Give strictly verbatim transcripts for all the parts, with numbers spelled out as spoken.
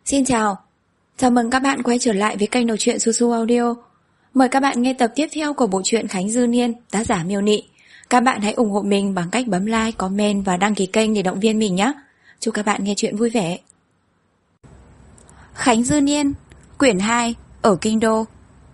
Xin chào, chào mừng các bạn quay trở lại với kênh đọc truyện Su Su Audio. Mời các bạn nghe tập tiếp theo của bộ truyện Khánh Dư Niên, tác giả Miêu Nị. Các bạn hãy ủng hộ mình bằng cách bấm like, comment và đăng ký kênh để động viên mình nhé. Chúc các bạn nghe truyện vui vẻ. Khánh Dư Niên, quyển hai, ở Kinh Đô.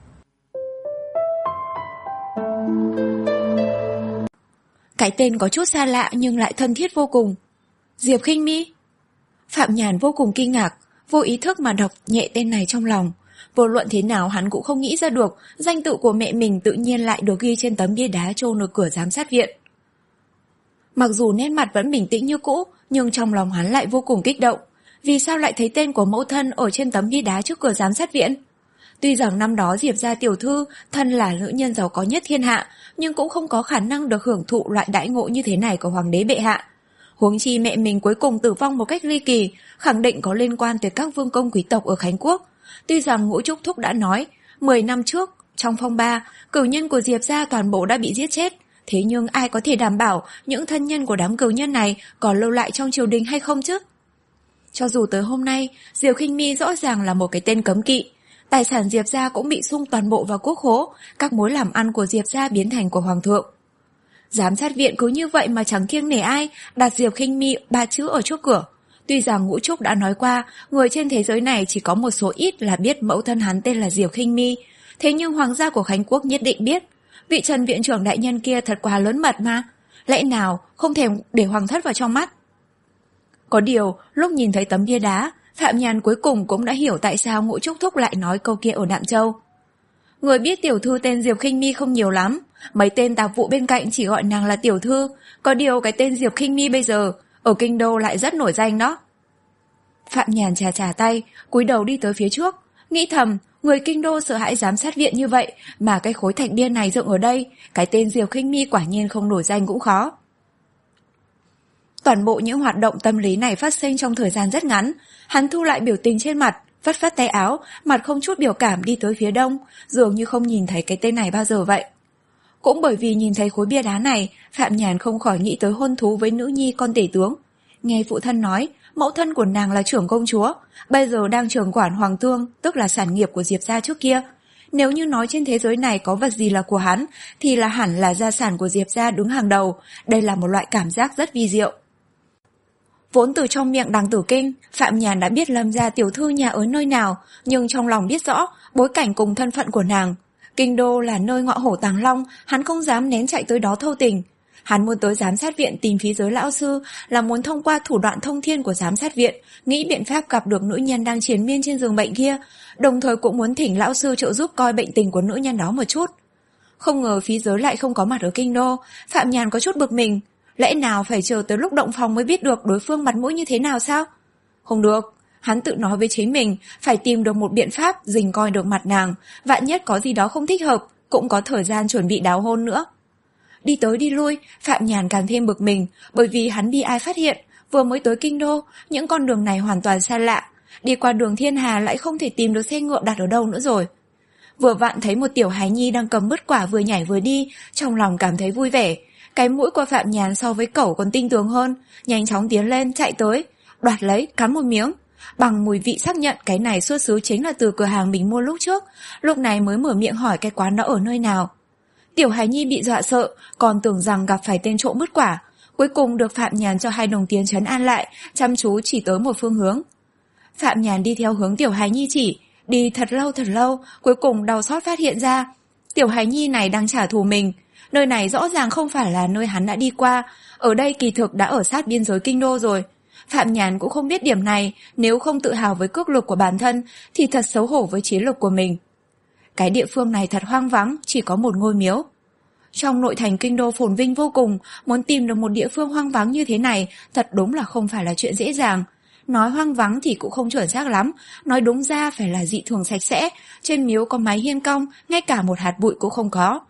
Cái tên có chút xa lạ nhưng lại thân thiết vô cùng. Diệp Khinh Mi. Phạm Nhàn vô cùng kinh ngạc, vô ý thức mà đọc nhẹ tên này trong lòng. Vô luận thế nào hắn cũng không nghĩ ra được danh tự của mẹ mình tự nhiên lại được ghi trên tấm bia đá chôn ở cửa giám sát viện. Mặc dù nét mặt vẫn bình tĩnh như cũ, nhưng trong lòng hắn lại vô cùng kích động. Vì sao lại thấy tên của mẫu thân ở trên tấm bia đá trước cửa giám sát viện? Tuy rằng năm đó Diệp gia tiểu thư thân là nữ nhân giàu có nhất thiên hạ, nhưng cũng không có khả năng được hưởng thụ loại đãi ngộ như thế này của hoàng đế bệ hạ. Huống chi mẹ mình cuối cùng tử vong một cách ly kỳ, khẳng định có liên quan tới các vương công quý tộc ở Khánh Quốc. Tuy rằng Ngũ Trúc Thúc đã nói, mười năm trước, trong phong ba, cửu nhân của Diệp gia toàn bộ đã bị giết chết. Thế nhưng ai có thể đảm bảo những thân nhân của đám cửu nhân này còn lưu lại trong triều đình hay không chứ? Cho dù tới hôm nay, Diệp Khinh Mi rõ ràng là một cái tên cấm kỵ. Tài sản Diệp gia cũng bị sung toàn bộ vào quốc khố, các mối làm ăn của Diệp gia biến thành của hoàng thượng. Giám sát viện cứ như vậy mà chẳng kiêng nể ai, đặt Diệp Khinh Mi ba chữ ở trước cửa. Tuy rằng Ngũ Trúc đã nói qua, người trên thế giới này chỉ có một số ít là biết mẫu thân hắn tên là Diệp Khinh Mi, thế nhưng hoàng gia của Khánh Quốc nhất định biết. Vị Trần viện trưởng đại nhân kia thật quá lớn mật mà, lẽ nào không thèm để hoàng thất vào trong mắt. Có điều, lúc nhìn thấy tấm bia đá, Phạm Nhàn cuối cùng cũng đã hiểu tại sao Ngũ Trúc Thúc lại nói câu kia ở Đạm Châu. Người biết tiểu thư tên Diệp Khinh Mi không nhiều lắm, mấy tên tạp vụ bên cạnh chỉ gọi nàng là tiểu thư, có điều cái tên Diệp Khinh Mi bây giờ ở Kinh Đô lại rất nổi danh đó. Phạm Nhàn chà chà tay, cúi đầu đi tới phía trước, nghĩ thầm, người Kinh Đô sợ hãi giám sát viện như vậy, mà cái khối thạch bia này dựng ở đây, cái tên Diệp Khinh Mi quả nhiên không nổi danh cũng khó. Toàn bộ những hoạt động tâm lý này phát sinh trong thời gian rất ngắn, hắn thu lại biểu tình trên mặt, vắt vắt tay áo, mặt không chút biểu cảm đi tới phía đông, dường như không nhìn thấy cái tên này bao giờ vậy. Cũng bởi vì nhìn thấy khối bia đá này, Phạm Nhàn không khỏi nghĩ tới hôn thú với nữ nhi con tể tướng. Nghe phụ thân nói, mẫu thân của nàng là trưởng công chúa, bây giờ đang trưởng quản hoàng thương, tức là sản nghiệp của Diệp gia trước kia. Nếu như nói trên thế giới này có vật gì là của hắn, thì là hẳn là gia sản của Diệp gia đứng hàng đầu, đây là một loại cảm giác rất vi diệu. Vốn từ trong miệng Đằng Tử Kinh, Phạm Nhàn đã biết Lâm gia tiểu thư nhà ở nơi nào, nhưng trong lòng biết rõ bối cảnh cùng thân phận của nàng. Kinh Đô là nơi ngọa hổ tàng long, hắn không dám nén chạy tới đó thâu tình. Hắn muốn tới giám sát viện tìm phí giới lão sư, là muốn thông qua thủ đoạn thông thiên của giám sát viện, nghĩ biện pháp gặp được nữ nhân đang triền miên trên giường bệnh kia, đồng thời cũng muốn thỉnh lão sư trợ giúp coi bệnh tình của nữ nhân đó một chút. Không ngờ phí giới lại không có mặt ở Kinh Đô, Phạm Nhàn có chút bực mình. Lẽ nào phải chờ tới lúc động phòng mới biết được đối phương mặt mũi như thế nào sao? Không được, hắn tự nói với chính mình, phải tìm được một biện pháp rình coi được mặt nàng, vạn nhất có gì đó không thích hợp, cũng có thời gian chuẩn bị đào hôn nữa. Đi tới đi lui, Phạm Nhàn càng thêm bực mình, bởi vì hắn bị ai phát hiện, vừa mới tới Kinh Đô, những con đường này hoàn toàn xa lạ, đi qua đường Thiên Hà lại không thể tìm được xe ngựa đặt ở đâu nữa rồi. Vừa vặn thấy một tiểu hài nhi đang cầm mứt quả vừa nhảy vừa đi, trong lòng cảm thấy vui vẻ. Cái mũi của Phạm Nhàn so với cẩu còn tinh tường hơn, nhanh chóng tiến lên, chạy tới, đoạt lấy, cắn một miếng. Bằng mùi vị xác nhận cái này xuất xứ chính là từ cửa hàng mình mua lúc trước, lúc này mới mở miệng hỏi cái quán đó ở nơi nào. Tiểu hài nhi bị dọa sợ, còn tưởng rằng gặp phải tên trộm mứt quả, cuối cùng được Phạm Nhàn cho hai đồng tiền trấn an lại, chăm chú chỉ tới một phương hướng. Phạm Nhàn đi theo hướng tiểu hài nhi chỉ, đi thật lâu thật lâu, cuối cùng đau xót phát hiện ra, tiểu hài nhi này đang trả thù mình. Nơi này rõ ràng không phải là nơi hắn đã đi qua, ở đây kỳ thực đã ở sát biên giới Kinh Đô rồi. Phạm Nhàn cũng không biết điểm này, nếu không tự hào với cước lực của bản thân thì thật xấu hổ với chiến lược của mình. Cái địa phương này thật hoang vắng, chỉ có một ngôi miếu. Trong nội thành Kinh Đô phồn vinh vô cùng, muốn tìm được một địa phương hoang vắng như thế này thật đúng là không phải là chuyện dễ dàng. Nói hoang vắng thì cũng không chuẩn xác lắm, nói đúng ra phải là dị thường sạch sẽ, trên miếu có mái hiên cong, ngay cả một hạt bụi cũng không có.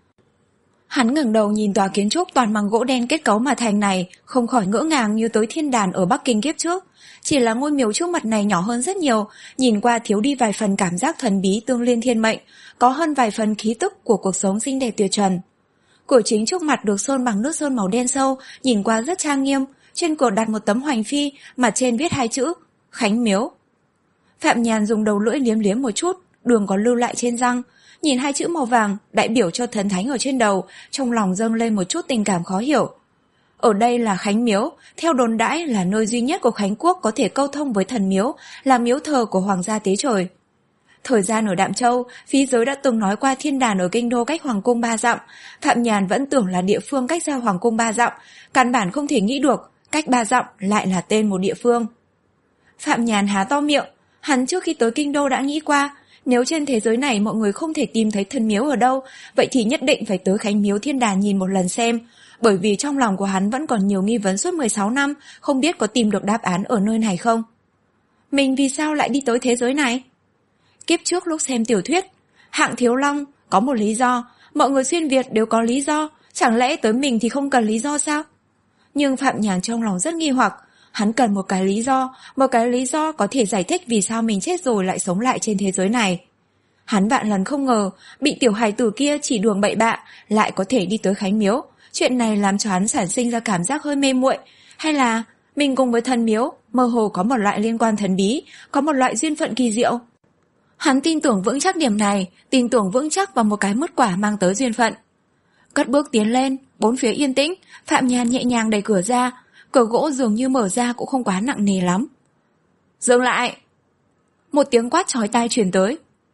Hắn ngẩng đầu nhìn tòa kiến trúc toàn bằng gỗ đen kết cấu mà thành này, không khỏi ngỡ ngàng như tới thiên đàn ở Bắc Kinh kiếp trước. Chỉ là ngôi miếu trước mặt này nhỏ hơn rất nhiều, nhìn qua thiếu đi vài phần cảm giác thần bí tương liên thiên mệnh, có hơn vài phần khí tức của cuộc sống xinh đẹp tuyệt trần. Cửa chính trước mặt được sơn bằng nước sơn màu đen sâu, nhìn qua rất trang nghiêm, trên cửa đặt một tấm hoành phi, mặt trên viết hai chữ Khánh Miếu. Phạm Nhàn dùng đầu lưỡi liếm liếm một chút, đường còn lưu lại trên răng. Nhìn hai chữ màu vàng, đại biểu cho thần thánh ở trên đầu, trong lòng dâng lên một chút tình cảm khó hiểu. Ở đây là Khánh Miếu, theo đồn đãi là nơi duy nhất của Khánh Quốc có thể câu thông với thần miếu, là miếu thờ của Hoàng gia Tế Trời. Thời gian ở Đạm Châu, phí giới đã từng nói qua thiên đàn ở kinh đô cách Hoàng cung ba dặm. Phạm Nhàn vẫn tưởng là địa phương cách ra Hoàng cung ba dặm, căn bản không thể nghĩ được, cách ba dặm lại là tên một địa phương. Phạm Nhàn há to miệng, hắn trước khi tới kinh đô đã nghĩ qua, nếu trên thế giới này mọi người không thể tìm thấy thần miếu ở đâu, vậy thì nhất định phải tới Khánh Miếu Thiên Đàn nhìn một lần xem, bởi vì trong lòng của hắn vẫn còn nhiều nghi vấn suốt mười sáu năm, không biết có tìm được đáp án ở nơi này không. Mình vì sao lại đi tới thế giới này? Kiếp trước lúc xem tiểu thuyết, Hạng Thiếu Long có một lý do, mọi người xuyên Việt đều có lý do, chẳng lẽ tới mình thì không cần lý do sao? Nhưng Phạm Nhàn trong lòng rất nghi hoặc, hắn cần một cái lý do, một cái lý do có thể giải thích vì sao mình chết rồi lại sống lại trên thế giới này. Hắn vạn lần không ngờ, bị tiểu hài tử kia chỉ đường bậy bạ, lại có thể đi tới Khánh Miếu. Chuyện này làm cho hắn sản sinh ra cảm giác hơi mê muội, hay là mình cùng với thần miếu mơ hồ có một loại liên quan thần bí, có một loại duyên phận kỳ diệu. Hắn tin tưởng vững chắc điểm này, tin tưởng vững chắc vào một cái mứt quả mang tới duyên phận. Cất bước tiến lên, bốn phía yên tĩnh, Phạm Nhàn nhẹ nhàng đẩy cửa ra, cửa gỗ dường như mở ra cũng không quá nặng nề lắm. Dừng lại! Một tiếng quát chói tai truyền tới.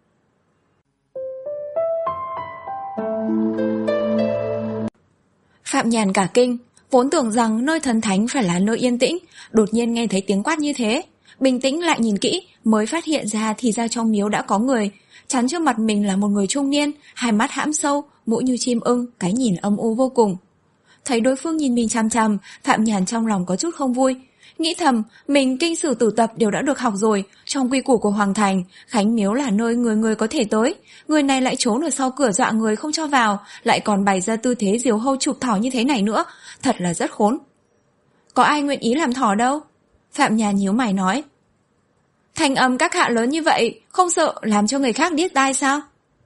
Phạm Nhàn cả kinh, vốn tưởng rằng nơi thần thánh phải là nơi yên tĩnh, đột nhiên nghe thấy tiếng quát như thế. Bình tĩnh lại nhìn kỹ, mới phát hiện ra thì ra trong miếu đã có người. Chắn trước mặt mình là một người trung niên, hai mắt hãm sâu, mũi như chim ưng, cái nhìn âm u vô cùng. Thấy đối phương nhìn mình chằm chằm, Phạm Nhàn trong lòng có chút không vui. Nghĩ thầm, mình kinh sử tử tập đều đã được học rồi, trong quy củ của Hoàng Thành, Khánh Miếu là nơi người người có thể tới. Người này lại trốn ở sau cửa dọa người không cho vào, lại còn bày ra tư thế diều hâu chụp thỏ như thế này nữa, thật là rất khốn. Có ai nguyện ý làm thỏ đâu? Phạm Nhàn nhíu mày nói. Thành âm các hạ lớn như vậy, không sợ làm cho người khác điếc tai sao?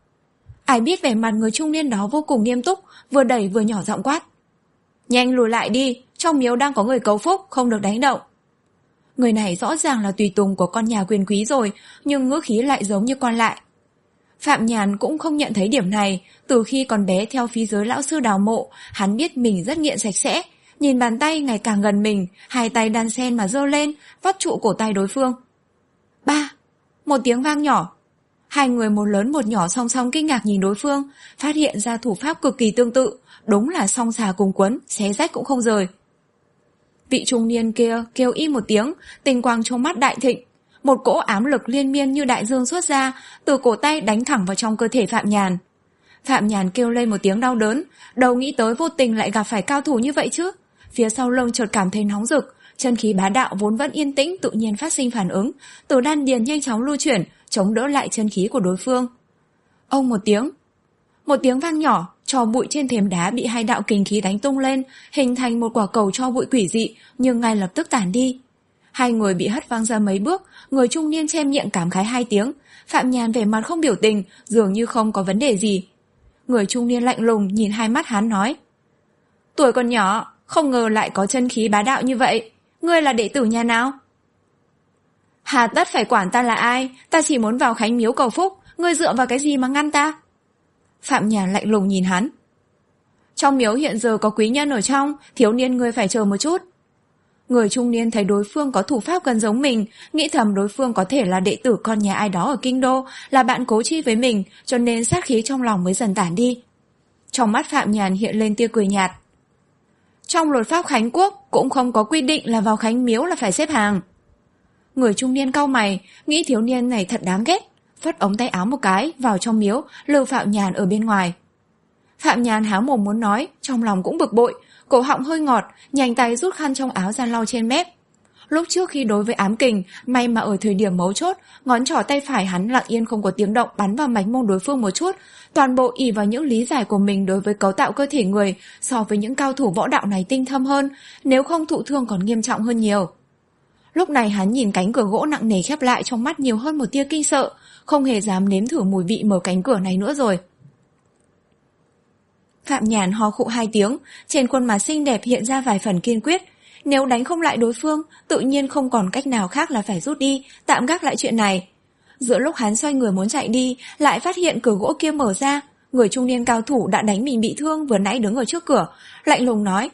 Ai biết vẻ mặt người trung niên đó vô cùng nghiêm túc, vừa đẩy vừa nhỏ giọng quát. Nhanh lùi lại đi, trong miếu đang có người cầu phúc, không được đánh động. Người này rõ ràng là tùy tùng của con nhà quyền quý rồi, nhưng ngữ khí lại giống như con lại. Phạm Nhàn cũng không nhận thấy điểm này, từ khi còn bé theo phí giới lão sư đào mộ, hắn biết mình rất nghiện sạch sẽ, nhìn bàn tay ngày càng gần mình, hai tay đan sen mà giơ lên, vắt trụ cổ tay đối phương. Ba! Một tiếng vang nhỏ. Hai người một lớn một nhỏ song song kinh ngạc nhìn đối phương, phát hiện ra thủ pháp cực kỳ tương tự, đúng là song xà cùng quấn, xé rách cũng không rời. Vị trung niên kia kêu im một tiếng, tinh quang trong mắt đại thịnh. Một cỗ ám lực liên miên như đại dương xuất ra, từ cổ tay đánh thẳng vào trong cơ thể Phạm Nhàn. Phạm Nhàn kêu lên một tiếng đau đớn, đâu nghĩ tới vô tình lại gặp phải cao thủ như vậy chứ. Phía sau lưng chợt cảm thấy nóng rực, chân khí bá đạo vốn vẫn yên tĩnh tự nhiên phát sinh phản ứng, từ đan điền nhanh chóng lưu chuyển, chống đỡ lại chân khí của đối phương. Ông một tiếng, một tiếng vang nhỏ, tro bụi trên thềm đá bị hai đạo kình khí đánh tung lên, hình thành một quả cầu tro bụi quỷ dị, nhưng ngay lập tức tản đi. Hai người bị hất văng ra mấy bước, người trung niên che miệng cảm khái hai tiếng, Phạm Nhàn vẻ mặt không biểu tình, dường như không có vấn đề gì. Người trung niên lạnh lùng nhìn hai mắt hắn nói: Tuổi còn nhỏ, không ngờ lại có chân khí bá đạo như vậy, ngươi là đệ tử nhà nào? Hà tất phải quản ta là ai, ta chỉ muốn vào Khánh Miếu cầu phúc, ngươi dựa vào cái gì mà ngăn ta? Phạm Nhàn lạnh lùng nhìn hắn. Trong miếu hiện giờ có quý nhân ở trong, thiếu niên ngươi phải chờ một chút. Người trung niên thấy đối phương có thủ pháp gần giống mình, nghĩ thầm đối phương có thể là đệ tử con nhà ai đó ở kinh đô, là bạn cố chi với mình, cho nên sát khí trong lòng mới dần tản đi. Trong mắt Phạm Nhàn hiện lên tia cười nhạt. Trong luật pháp Khánh Quốc cũng không có quy định là vào Khánh Miếu là phải xếp hàng. Người trung niên cau mày, nghĩ thiếu niên này thật đáng ghét, phất ống tay áo một cái vào trong miếu, lưu Phạm Nhàn ở bên ngoài. Phạm Nhàn há mồm muốn nói, trong lòng cũng bực bội, cổ họng hơi ngọt, nhanh tay rút khăn trong áo ra lau trên mép. Lúc trước khi đối với ám kình, may mà ở thời điểm mấu chốt, ngón trỏ tay phải hắn lặng yên không có tiếng động bắn vào mạch môn đối phương một chút, toàn bộ ỷ vào những lý giải của mình đối với cấu tạo cơ thể người, so với những cao thủ võ đạo này tinh thâm hơn, nếu không thụ thương còn nghiêm trọng hơn nhiều. Lúc này hắn nhìn cánh cửa gỗ nặng nề khép lại, trong mắt nhiều hơn một tia kinh sợ, không hề dám nếm thử mùi vị mở cánh cửa này nữa rồi. Phạm Nhàn ho khụ hai tiếng, trên khuôn mặt xinh đẹp hiện ra vài phần kiên quyết, Nếu đánh không lại đối phương, tự nhiên không còn cách nào khác là phải rút đi, tạm gác lại chuyện này. Giữa lúc hắn xoay người muốn chạy đi, lại phát hiện cửa gỗ kia mở ra. Người trung niên cao thủ đã đánh mình bị thương vừa nãy đứng ở trước cửa, lạnh lùng nói: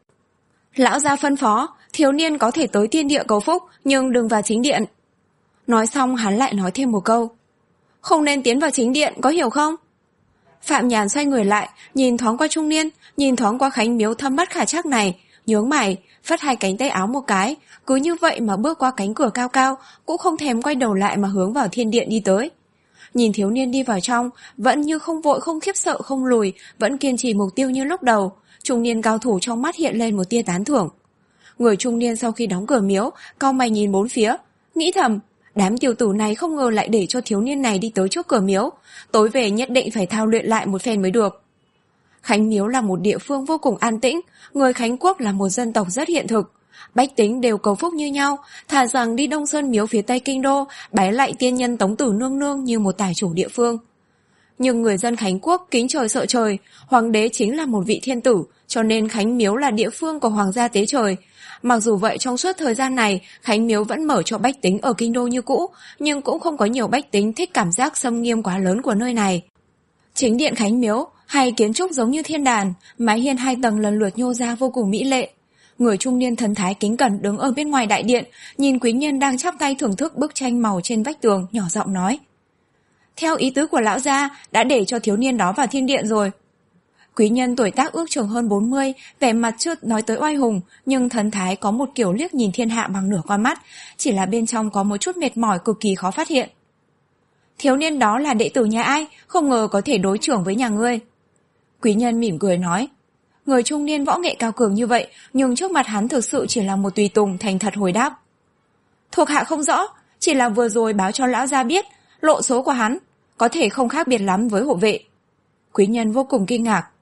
Lão gia phân phó, thiếu niên có thể tới thiên địa cầu phúc, nhưng đừng vào chính điện. Nói xong hắn lại nói thêm một câu: Không nên tiến vào chính điện, có hiểu không? Phạm Nhàn xoay người lại, nhìn thoáng qua trung niên, nhìn thoáng qua Khánh Miếu thâm mắt khả trắc này, nhướng mày, phất hai cánh tay áo một cái, cứ như vậy mà bước qua cánh cửa cao cao, cũng không thèm quay đầu lại mà hướng vào thiên điện đi tới. Nhìn thiếu niên đi vào trong, vẫn như không vội không khiếp sợ không lùi, vẫn kiên trì mục tiêu như lúc đầu. Trung niên cao thủ trong mắt hiện lên một tia tán thưởng. Người trung niên sau khi đóng cửa miếu, cau mày nhìn bốn phía, nghĩ thầm, đám tiểu tử này không ngờ lại để cho thiếu niên này đi tới trước cửa miếu, tối về nhất định phải thao luyện lại một phen mới được. Khánh Miếu là một địa phương vô cùng an tĩnh, người Khánh Quốc là một dân tộc rất hiện thực. Bách tính đều cầu phúc như nhau, thà rằng đi Đông Sơn Miếu phía Tây Kinh Đô, bái lại tiên nhân Tống Tử Nương Nương như một tài chủ địa phương. Nhưng người dân Khánh Quốc kính trời sợ trời, hoàng đế chính là một vị thiên tử, cho nên Khánh Miếu là địa phương của hoàng gia tế trời. Mặc dù vậy trong suốt thời gian này, Khánh Miếu vẫn mở cho bách tính ở Kinh Đô như cũ, nhưng cũng không có nhiều bách tính thích cảm giác xâm nghiêm quá lớn của nơi này. Chính điện Khánh Miếu, hay kiến trúc giống như thiên đàn, mái hiên hai tầng lần lượt nhô ra vô cùng mỹ lệ. Người trung niên thần thái kính cẩn đứng ở bên ngoài đại điện, nhìn quý nhân đang chắp tay thưởng thức bức tranh màu trên vách tường, nhỏ giọng nói: Theo ý tứ của lão gia, đã để cho thiếu niên đó vào thiên điện rồi. Quý nhân tuổi tác ước chừng hơn bốn mươi, vẻ mặt chưa nói tới oai hùng, nhưng thần thái có một kiểu liếc nhìn thiên hạ bằng nửa con mắt, chỉ là bên trong có một chút mệt mỏi cực kỳ khó phát hiện. Thiếu niên đó là đệ tử nhà ai, không ngờ có thể đối trưởng với nhà ngươi. Quý nhân mỉm cười nói. Người trung niên võ nghệ cao cường như vậy, nhưng trước mặt hắn thực sự chỉ là một tùy tùng thành thật hồi đáp. Thuộc hạ không rõ, chỉ là vừa rồi báo cho lão gia biết, lộ số của hắn, có thể không khác biệt lắm với hộ vệ. Quý nhân vô cùng kinh ngạc.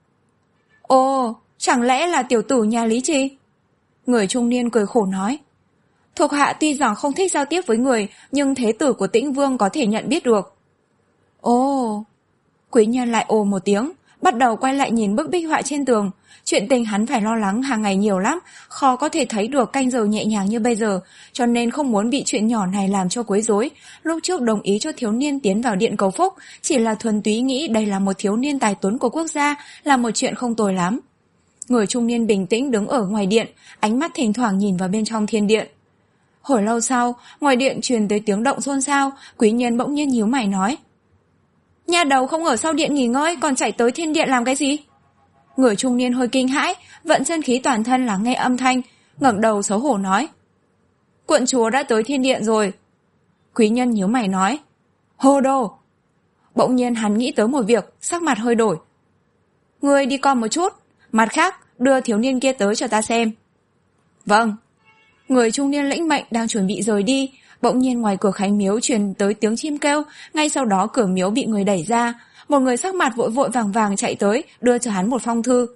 Ồ, chẳng lẽ là tiểu tử nhà Lý Trì? Người trung niên cười khổ nói. Thuộc hạ tuy rằng không thích giao tiếp với người, nhưng thế tử của Tĩnh Vương có thể nhận biết được. Ồ, quý nhân lại ồ một tiếng, bắt đầu quay lại nhìn bức bích họa trên tường. Chuyện tình hắn phải lo lắng hàng ngày nhiều lắm, khó có thể thấy được canh giờ nhẹ nhàng như bây giờ, cho nên không muốn bị chuyện nhỏ này làm cho quấy rối. Lúc trước đồng ý cho thiếu niên tiến vào điện cầu phúc, chỉ là thuần túy nghĩ đây là một thiếu niên tài tuấn của quốc gia, là một chuyện không tồi lắm. Người trung niên bình tĩnh đứng ở ngoài điện, ánh mắt thỉnh thoảng nhìn vào bên trong thiên điện. Hồi lâu sau, ngoài điện truyền tới tiếng động xôn xao, quý nhân bỗng nhiên nhíu mày nói. Nhà đầu không ở sau điện nghỉ ngơi, còn chạy tới thiên điện làm cái gì? Người trung niên hơi kinh hãi, vận chân khí toàn thân lắng nghe âm thanh, ngẩng đầu xấu hổ nói. Quận chúa đã tới thiên điện rồi. Quý nhân nhíu mày nói. Hô đồ! Bỗng nhiên hắn nghĩ tới một việc, sắc mặt hơi đổi. Ngươi đi con một chút, mặt khác đưa thiếu niên kia tới cho ta xem. Vâng. Người trung niên lĩnh mệnh đang chuẩn bị rời đi, bỗng nhiên ngoài cửa Khánh Miếu truyền tới tiếng chim kêu, ngay sau đó cửa miếu bị người đẩy ra. Một người sắc mặt vội vội vàng vàng chạy tới, đưa cho hắn một phong thư.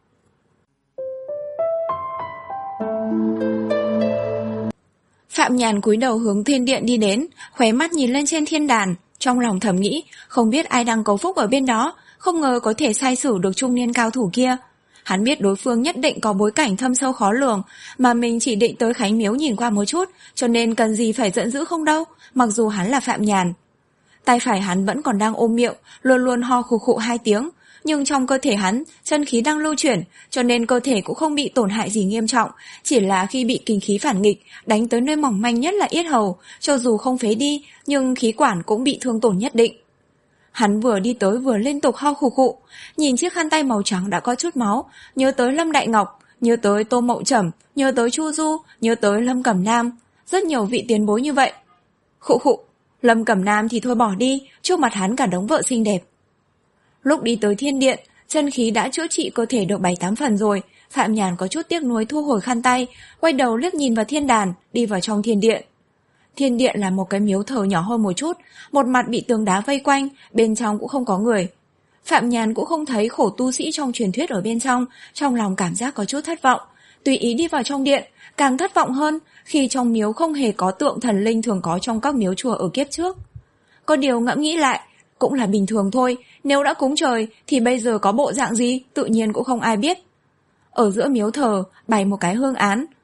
Phạm Nhàn cúi đầu hướng thiên điện đi đến, khóe mắt nhìn lên trên thiên đàn, trong lòng thầm nghĩ, không biết ai đang cầu phúc ở bên đó, không ngờ có thể sai xử được trung niên cao thủ kia. Hắn biết đối phương nhất định có bối cảnh thâm sâu khó lường, mà mình chỉ định tới Khánh Miếu nhìn qua một chút, cho nên cần gì phải giận dữ không đâu, mặc dù hắn là Phạm Nhàn. Tay phải hắn vẫn còn đang ôm miệng, luôn luôn ho khụ khụ hai tiếng, nhưng trong cơ thể hắn, chân khí đang lưu chuyển, cho nên cơ thể cũng không bị tổn hại gì nghiêm trọng, chỉ là khi bị kinh khí phản nghịch, đánh tới nơi mỏng manh nhất là yết hầu, cho dù không phế đi, nhưng khí quản cũng bị thương tổn nhất định. Hắn vừa đi tới vừa liên tục ho khụ khụ, nhìn chiếc khăn tay màu trắng đã có chút máu, nhớ tới Lâm Đại Ngọc, nhớ tới Tô Mậu Trầm, nhớ tới Chu Du, nhớ tới Lâm Cẩm Nam, rất nhiều vị tiền bối như vậy. Khụ khụ, Lâm Cẩm Nam thì thôi bỏ đi, trước mặt hắn cả đống vợ xinh đẹp. Lúc đi tới thiên điện, chân khí đã chữa trị cơ thể được bảy tám phần rồi, Phạm Nhàn có chút tiếc nuối thu hồi khăn tay, quay đầu liếc nhìn vào thiên đàn, đi vào trong thiên điện. Thiên điện là một cái miếu thờ nhỏ hơn một chút, một mặt bị tường đá vây quanh, bên trong cũng không có người. Phạm Nhàn cũng không thấy khổ tu sĩ trong truyền thuyết ở bên trong, trong lòng cảm giác có chút thất vọng. Tùy ý đi vào trong điện, càng thất vọng hơn khi trong miếu không hề có tượng thần linh thường có trong các miếu chùa ở kiếp trước. Có điều ngẫm nghĩ lại, cũng là bình thường thôi, nếu đã cúng trời thì bây giờ có bộ dạng gì tự nhiên cũng không ai biết. Ở giữa miếu thờ bày một cái hương án,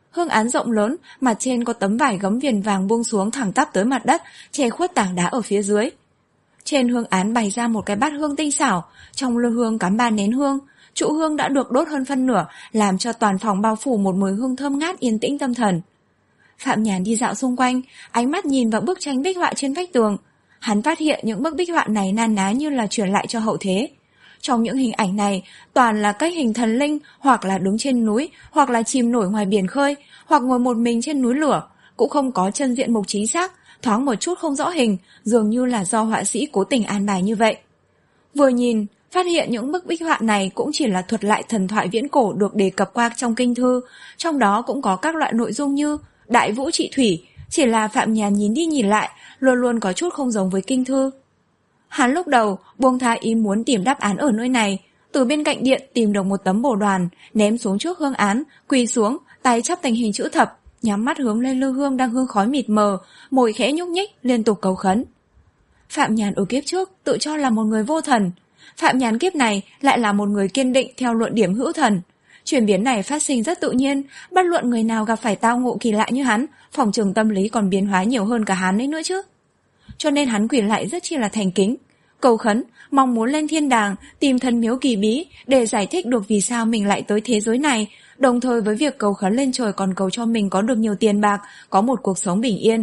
Hương án rộng lớn, mặt trên có tấm vải gấm viền vàng buông xuống thẳng tắp tới mặt đất, che khuất tảng đá ở phía dưới. Trên hương án bày ra một cái bát hương tinh xảo, trong lư hương cắm ba nén hương, trụ hương đã được đốt hơn phân nửa, làm cho toàn phòng bao phủ một mùi hương thơm ngát yên tĩnh tâm thần. Phạm Nhàn đi dạo xung quanh, ánh mắt nhìn vào bức tranh bích họa trên vách tường. Hắn phát hiện những bức bích họa này na ná như là truyền lại cho hậu thế. Trong những hình ảnh này, toàn là các hình thần linh, hoặc là đứng trên núi, hoặc là chìm nổi ngoài biển khơi, hoặc ngồi một mình trên núi lửa, cũng không có chân diện mục chính xác, thoáng một chút không rõ hình, dường như là do họa sĩ cố tình an bài như vậy. Vừa nhìn, phát hiện những bức bích họa này cũng chỉ là thuật lại thần thoại viễn cổ được đề cập qua trong kinh thư, trong đó cũng có các loại nội dung như đại vũ trị thủy, chỉ là Phạm Nhàn nhìn đi nhìn lại, luôn luôn có chút không giống với kinh thư. Hắn lúc đầu buông tha ý muốn tìm đáp án ở nơi này, từ bên cạnh điện tìm được một tấm bồ đoàn, ném xuống trước hương án, quỳ xuống, tay chắp thành hình chữ thập, nhắm mắt hướng lên lư hương đang hương khói mịt mờ, môi khẽ nhúc nhích, liên tục cầu khấn. Phạm Nhàn ở kiếp trước tự cho là một người vô thần, Phạm Nhàn kiếp này lại là một người kiên định theo luận điểm hữu thần. Chuyển biến này phát sinh rất tự nhiên, bất luận người nào gặp phải tao ngộ kỳ lạ như hắn, phòng trường tâm lý còn biến hóa nhiều hơn cả hắn ấy nữa chứ. Cho nên hắn quỳ lại rất chi là thành kính, cầu khấn, mong muốn lên thiên đàng, tìm thần miếu kỳ bí để giải thích được vì sao mình lại tới thế giới này, đồng thời với việc cầu khấn lên trời còn cầu cho mình có được nhiều tiền bạc, có một cuộc sống bình yên.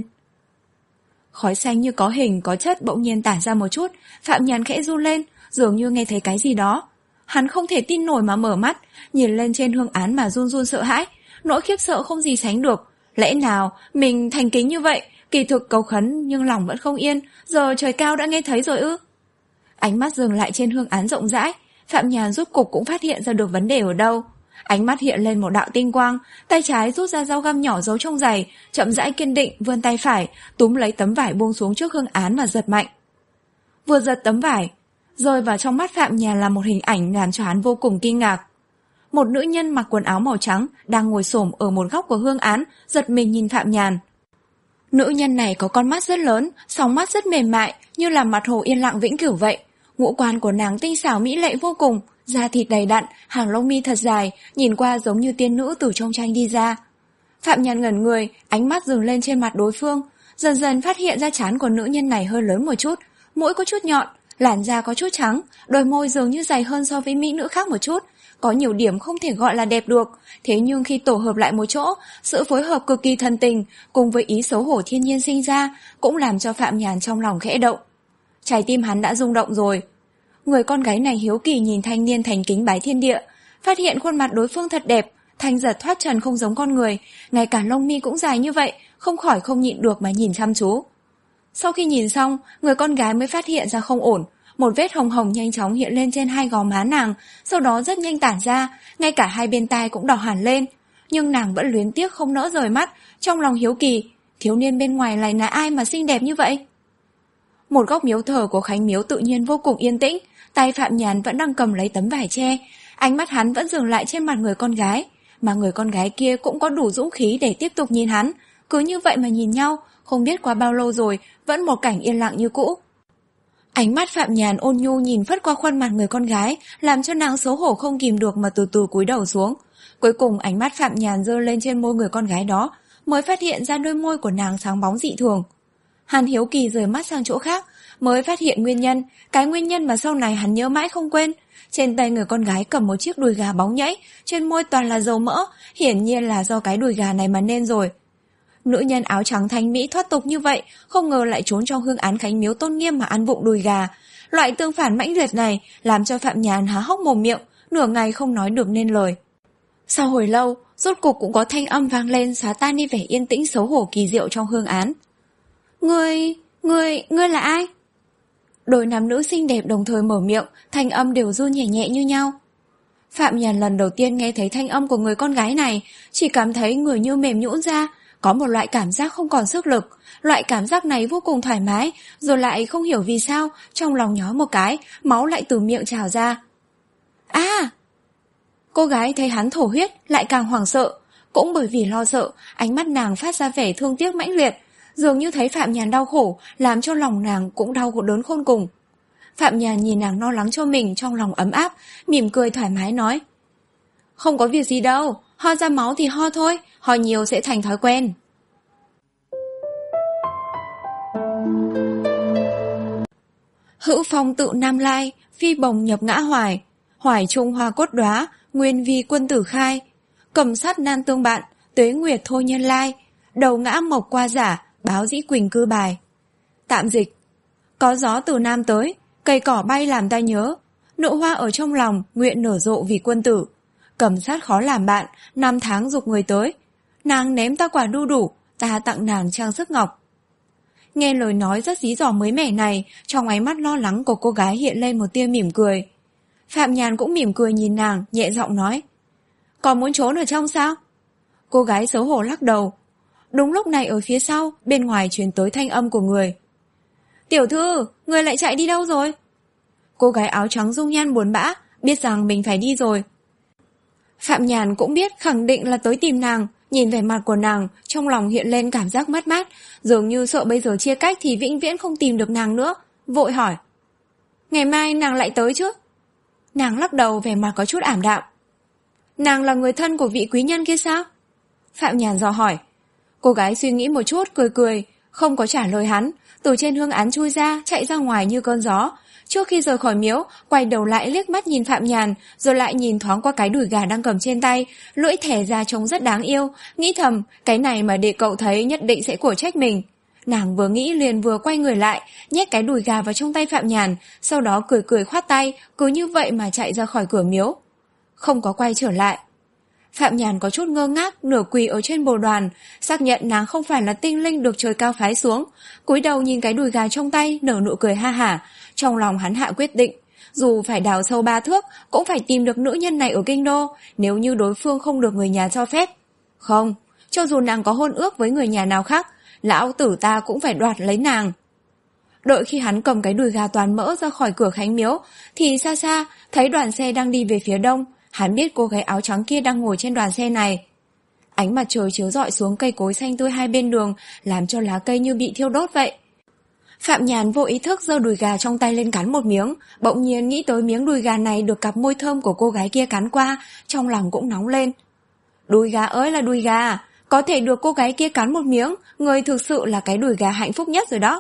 Khói xanh như có hình, có chất bỗng nhiên tản ra một chút, Phạm Nhàn khẽ run lên, dường như nghe thấy cái gì đó. Hắn không thể tin nổi mà mở mắt, nhìn lên trên hương án mà run run sợ hãi, nỗi khiếp sợ không gì sánh được. Lẽ nào mình thành kính như vậy, kỳ thực cầu khấn nhưng lòng vẫn không yên, giờ trời cao đã nghe thấy rồi ư? Ánh mắt dừng lại trên hương án rộng rãi, Phạm Nhàn rốt cục cũng phát hiện ra được vấn đề ở đâu. Ánh mắt hiện lên một đạo tinh quang, tay trái rút ra dao găm nhỏ giấu trong giày, chậm rãi kiên định vươn tay phải, túm lấy tấm vải buông xuống trước hương án mà giật mạnh. Vừa giật tấm vải, rơi vào trong mắt Phạm Nhàn là một hình ảnh làm cho hắn vô cùng kinh ngạc. Một nữ nhân mặc quần áo màu trắng đang ngồi xổm ở một góc của hương án, giật mình nhìn Phạm Nhàn. Nữ nhân này có con mắt rất lớn, sóng mắt rất mềm mại, như là mặt hồ yên lặng vĩnh cửu vậy. Ngũ quan của nàng tinh xảo mỹ lệ vô cùng, da thịt đầy đặn, hàng lông mi thật dài, nhìn qua giống như tiên nữ từ trong tranh đi ra. Phạm Nhàn ngẩn người, ánh mắt dừng lên trên mặt đối phương, dần dần phát hiện ra trán của nữ nhân này hơi lớn một chút, mũi có chút nhọn, làn da có chút trắng, đôi môi dường như dày hơn so với mỹ nữ khác một chút, có nhiều điểm không thể gọi là đẹp được, thế nhưng khi tổ hợp lại một chỗ, sự phối hợp cực kỳ thân tình, cùng với ý xấu hổ thiên nhiên sinh ra, cũng làm cho Phạm Nhàn trong lòng khẽ động. Trái tim hắn đã rung động rồi. Người con gái này hiếu kỳ nhìn thanh niên thành kính bái thiên địa, phát hiện khuôn mặt đối phương thật đẹp, thanh giật thoát trần không giống con người, ngay cả lông mi cũng dài như vậy, không khỏi không nhịn được mà nhìn chăm chú. Sau khi nhìn xong, người con gái mới phát hiện ra không ổn, một vết hồng hồng nhanh chóng hiện lên trên hai gò má nàng, sau đó rất nhanh tản ra, ngay cả hai bên tai cũng đỏ hẳn lên. Nhưng nàng vẫn luyến tiếc không nỡ rời mắt, trong lòng hiếu kỳ, thiếu niên bên ngoài này là ai mà xinh đẹp như vậy? Một góc miếu thờ của Khánh Miếu tự nhiên vô cùng yên tĩnh, tay Phạm Nhàn vẫn đang cầm lấy tấm vải che, ánh mắt hắn vẫn dừng lại trên mặt người con gái, mà người con gái kia cũng có đủ dũng khí để tiếp tục nhìn hắn, cứ như vậy mà nhìn nhau, không biết qua bao lâu rồi, vẫn một cảnh yên lặng như cũ. Ánh mắt Phạm Nhàn ôn nhu nhìn phất qua khuôn mặt người con gái, làm cho nàng xấu hổ không kìm được mà từ từ cúi đầu xuống. Cuối cùng ánh mắt Phạm Nhàn rơi lên trên môi người con gái đó, mới phát hiện ra đôi môi của nàng sáng bóng dị thường. Hắn hiếu kỳ rời mắt sang chỗ khác, mới phát hiện nguyên nhân, cái nguyên nhân mà sau này hắn nhớ mãi không quên. Trên tay người con gái cầm một chiếc đùi gà bóng nhảy, trên môi toàn là dầu mỡ, hiển nhiên là do cái đùi gà này mà nên rồi. Nữ nhân áo trắng thanh mỹ thoát tục như vậy, không ngờ lại trốn trong hương án Khánh Miếu tôn nghiêm mà ăn vụng đùi gà. Loại tương phản mãnh liệt này làm cho Phạm Nhàn há hốc mồm miệng, nửa ngày không nói được nên lời. Sau hồi lâu, rốt cục cũng có thanh âm vang lên xóa tan đi vẻ yên tĩnh xấu hổ kỳ diệu trong hương án. Ngươi, ngươi, ngươi là ai? Đôi nam nữ xinh đẹp đồng thời mở miệng, thanh âm đều run nhẹ nhẹ như nhau. Phạm Nhàn lần đầu tiên nghe thấy thanh âm của người con gái này, chỉ cảm thấy người như mềm nhũn ra, có một loại cảm giác không còn sức lực. Loại cảm giác này vô cùng thoải mái, rồi lại không hiểu vì sao, trong lòng nhói một cái, máu lại từ miệng trào ra. À! Cô gái thấy hắn thổ huyết, lại càng hoảng sợ. Cũng bởi vì lo sợ, ánh mắt nàng phát ra vẻ thương tiếc mãnh liệt, dường như thấy Phạm Nhàn đau khổ, làm cho lòng nàng cũng đau khổ đớn khôn cùng. Phạm Nhàn nhìn nàng lo lắng cho mình, trong lòng ấm áp, mỉm cười thoải mái nói: Không có việc gì đâu, Ho ra máu thì ho thôi, ho nhiều sẽ thành thói quen. Hữu phong tự Nam Lai, phi bồng nhập ngã hoài. Hoài trung hoa cốt đóa, nguyên vi quân tử khai. Cầm sắt nan tương bạn, tuế nguyệt thôi nhân lai. Đầu ngã mộc qua giả, báo dĩ quỳnh cư bài. Tạm dịch. Có gió từ Nam tới, cây cỏ bay làm ta nhớ. Nụ hoa ở trong lòng, nguyện nở rộ vì quân tử. Cầm sát khó làm bạn, năm tháng dục người tới. Nàng ném ta quả đu đủ, ta tặng nàng trang sức ngọc. Nghe lời nói rất dí dỏm mới mẻ này, trong ánh mắt lo lắng của cô gái hiện lên một tia mỉm cười. Phạm Nhàn cũng mỉm cười nhìn nàng, nhẹ giọng nói. Còn muốn trốn ở trong sao? Cô gái xấu hổ lắc đầu. Đúng lúc này ở phía sau, bên ngoài truyền tới thanh âm của người. Tiểu thư, người lại chạy đi đâu rồi? Cô gái áo trắng dung nhan buồn bã, biết rằng mình phải đi rồi. Phạm Nhàn cũng biết khẳng định là tới tìm nàng, nhìn vẻ mặt của nàng, trong lòng hiện lên cảm giác mất mát, dường như sợ bây giờ chia cách thì vĩnh viễn không tìm được nàng nữa, vội hỏi. Ngày mai nàng lại tới chứ? Nàng lắc đầu vẻ mặt có chút ảm đạm. Nàng là người thân của vị quý nhân kia sao? Phạm Nhàn dò hỏi. Cô gái suy nghĩ một chút, cười cười, không có trả lời hắn, từ trên hương án chui ra, chạy ra ngoài như cơn gió. Trước khi rời khỏi miếu, quay đầu lại liếc mắt nhìn Phạm Nhàn, rồi lại nhìn thoáng qua cái đùi gà đang cầm trên tay, lưỡi thẻ ra trông rất đáng yêu, nghĩ thầm, cái này mà để cậu thấy nhất định sẽ cổ trách mình. Nàng vừa nghĩ liền vừa quay người lại, nhét cái đùi gà vào trong tay Phạm Nhàn, sau đó cười cười khoát tay, cứ như vậy mà chạy ra khỏi cửa miếu. Không có quay trở lại. Phạm Nhàn có chút ngơ ngác, nửa quỳ ở trên bồ đoàn, xác nhận nàng không phải là tinh linh được trời cao phái xuống, cúi đầu nhìn cái đùi gà trong tay, nở nụ cười ha hả. Trong lòng hắn hạ quyết định, dù phải đào sâu ba thước, cũng phải tìm được nữ nhân này ở kinh đô, nếu như đối phương không được người nhà cho phép. Không, cho dù nàng có hôn ước với người nhà nào khác, lão tử ta cũng phải đoạt lấy nàng. Đợi khi hắn cầm cái đùi gà toàn mỡ ra khỏi cửa Khánh Miếu, thì xa xa, thấy đoàn xe đang đi về phía đông, hắn biết cô gái áo trắng kia đang ngồi trên đoàn xe này. Ánh mặt trời chiếu rọi xuống cây cối xanh tươi hai bên đường, làm cho lá cây như bị thiêu đốt vậy. Phạm Nhàn vô ý thức giơ đùi gà trong tay lên cắn một miếng, bỗng nhiên nghĩ tới miếng đùi gà này được cặp môi thơm của cô gái kia cắn qua, trong lòng cũng nóng lên. Đùi gà ơi là đùi gà, có thể được cô gái kia cắn một miếng, người thực sự là cái đùi gà hạnh phúc nhất rồi đó.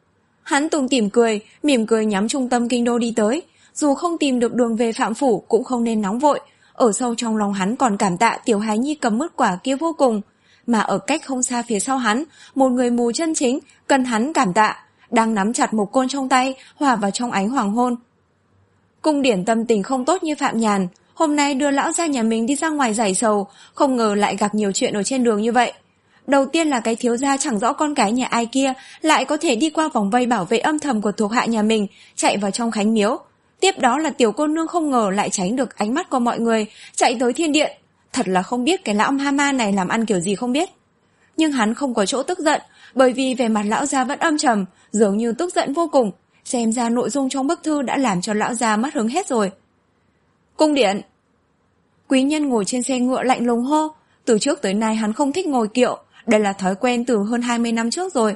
Hắn tủm tỉm cười, mỉm cười nhắm trung tâm kinh đô đi tới, dù không tìm được đường về Phạm phủ cũng không nên nóng vội, ở sâu trong lòng hắn còn cảm tạ tiểu hài nhi cầm mứt quả kia vô cùng, mà ở cách không xa phía sau hắn, một người mù chân chính cần hắn cảm tạ, đang nắm chặt một côn trong tay, hòa vào trong ánh hoàng hôn. Cung Điển tâm tình không tốt như Phạm Nhàn, hôm nay đưa lão gia nhà mình đi ra ngoài giải sầu, không ngờ lại gặp nhiều chuyện ở trên đường như vậy. Đầu tiên là cái thiếu gia chẳng rõ con cái nhà ai kia lại có thể đi qua vòng vây bảo vệ âm thầm của thuộc hạ nhà mình, chạy vào trong Khánh Miếu. Tiếp đó là tiểu cô nương không ngờ lại tránh được ánh mắt của mọi người, chạy tới thiên điện. Thật là không biết cái lão ma ma này làm ăn kiểu gì không biết. Nhưng hắn không có chỗ tức giận, bởi vì vẻ mặt lão gia vẫn âm trầm, dường như tức giận vô cùng. Xem ra nội dung trong bức thư đã làm cho lão gia mất hứng hết rồi. Cung Điện. Quý nhân ngồi trên xe ngựa lạnh lùng hô. Từ trước tới nay hắn không thích ngồi kiệu, đây là thói quen từ hơn hai mươi năm trước rồi.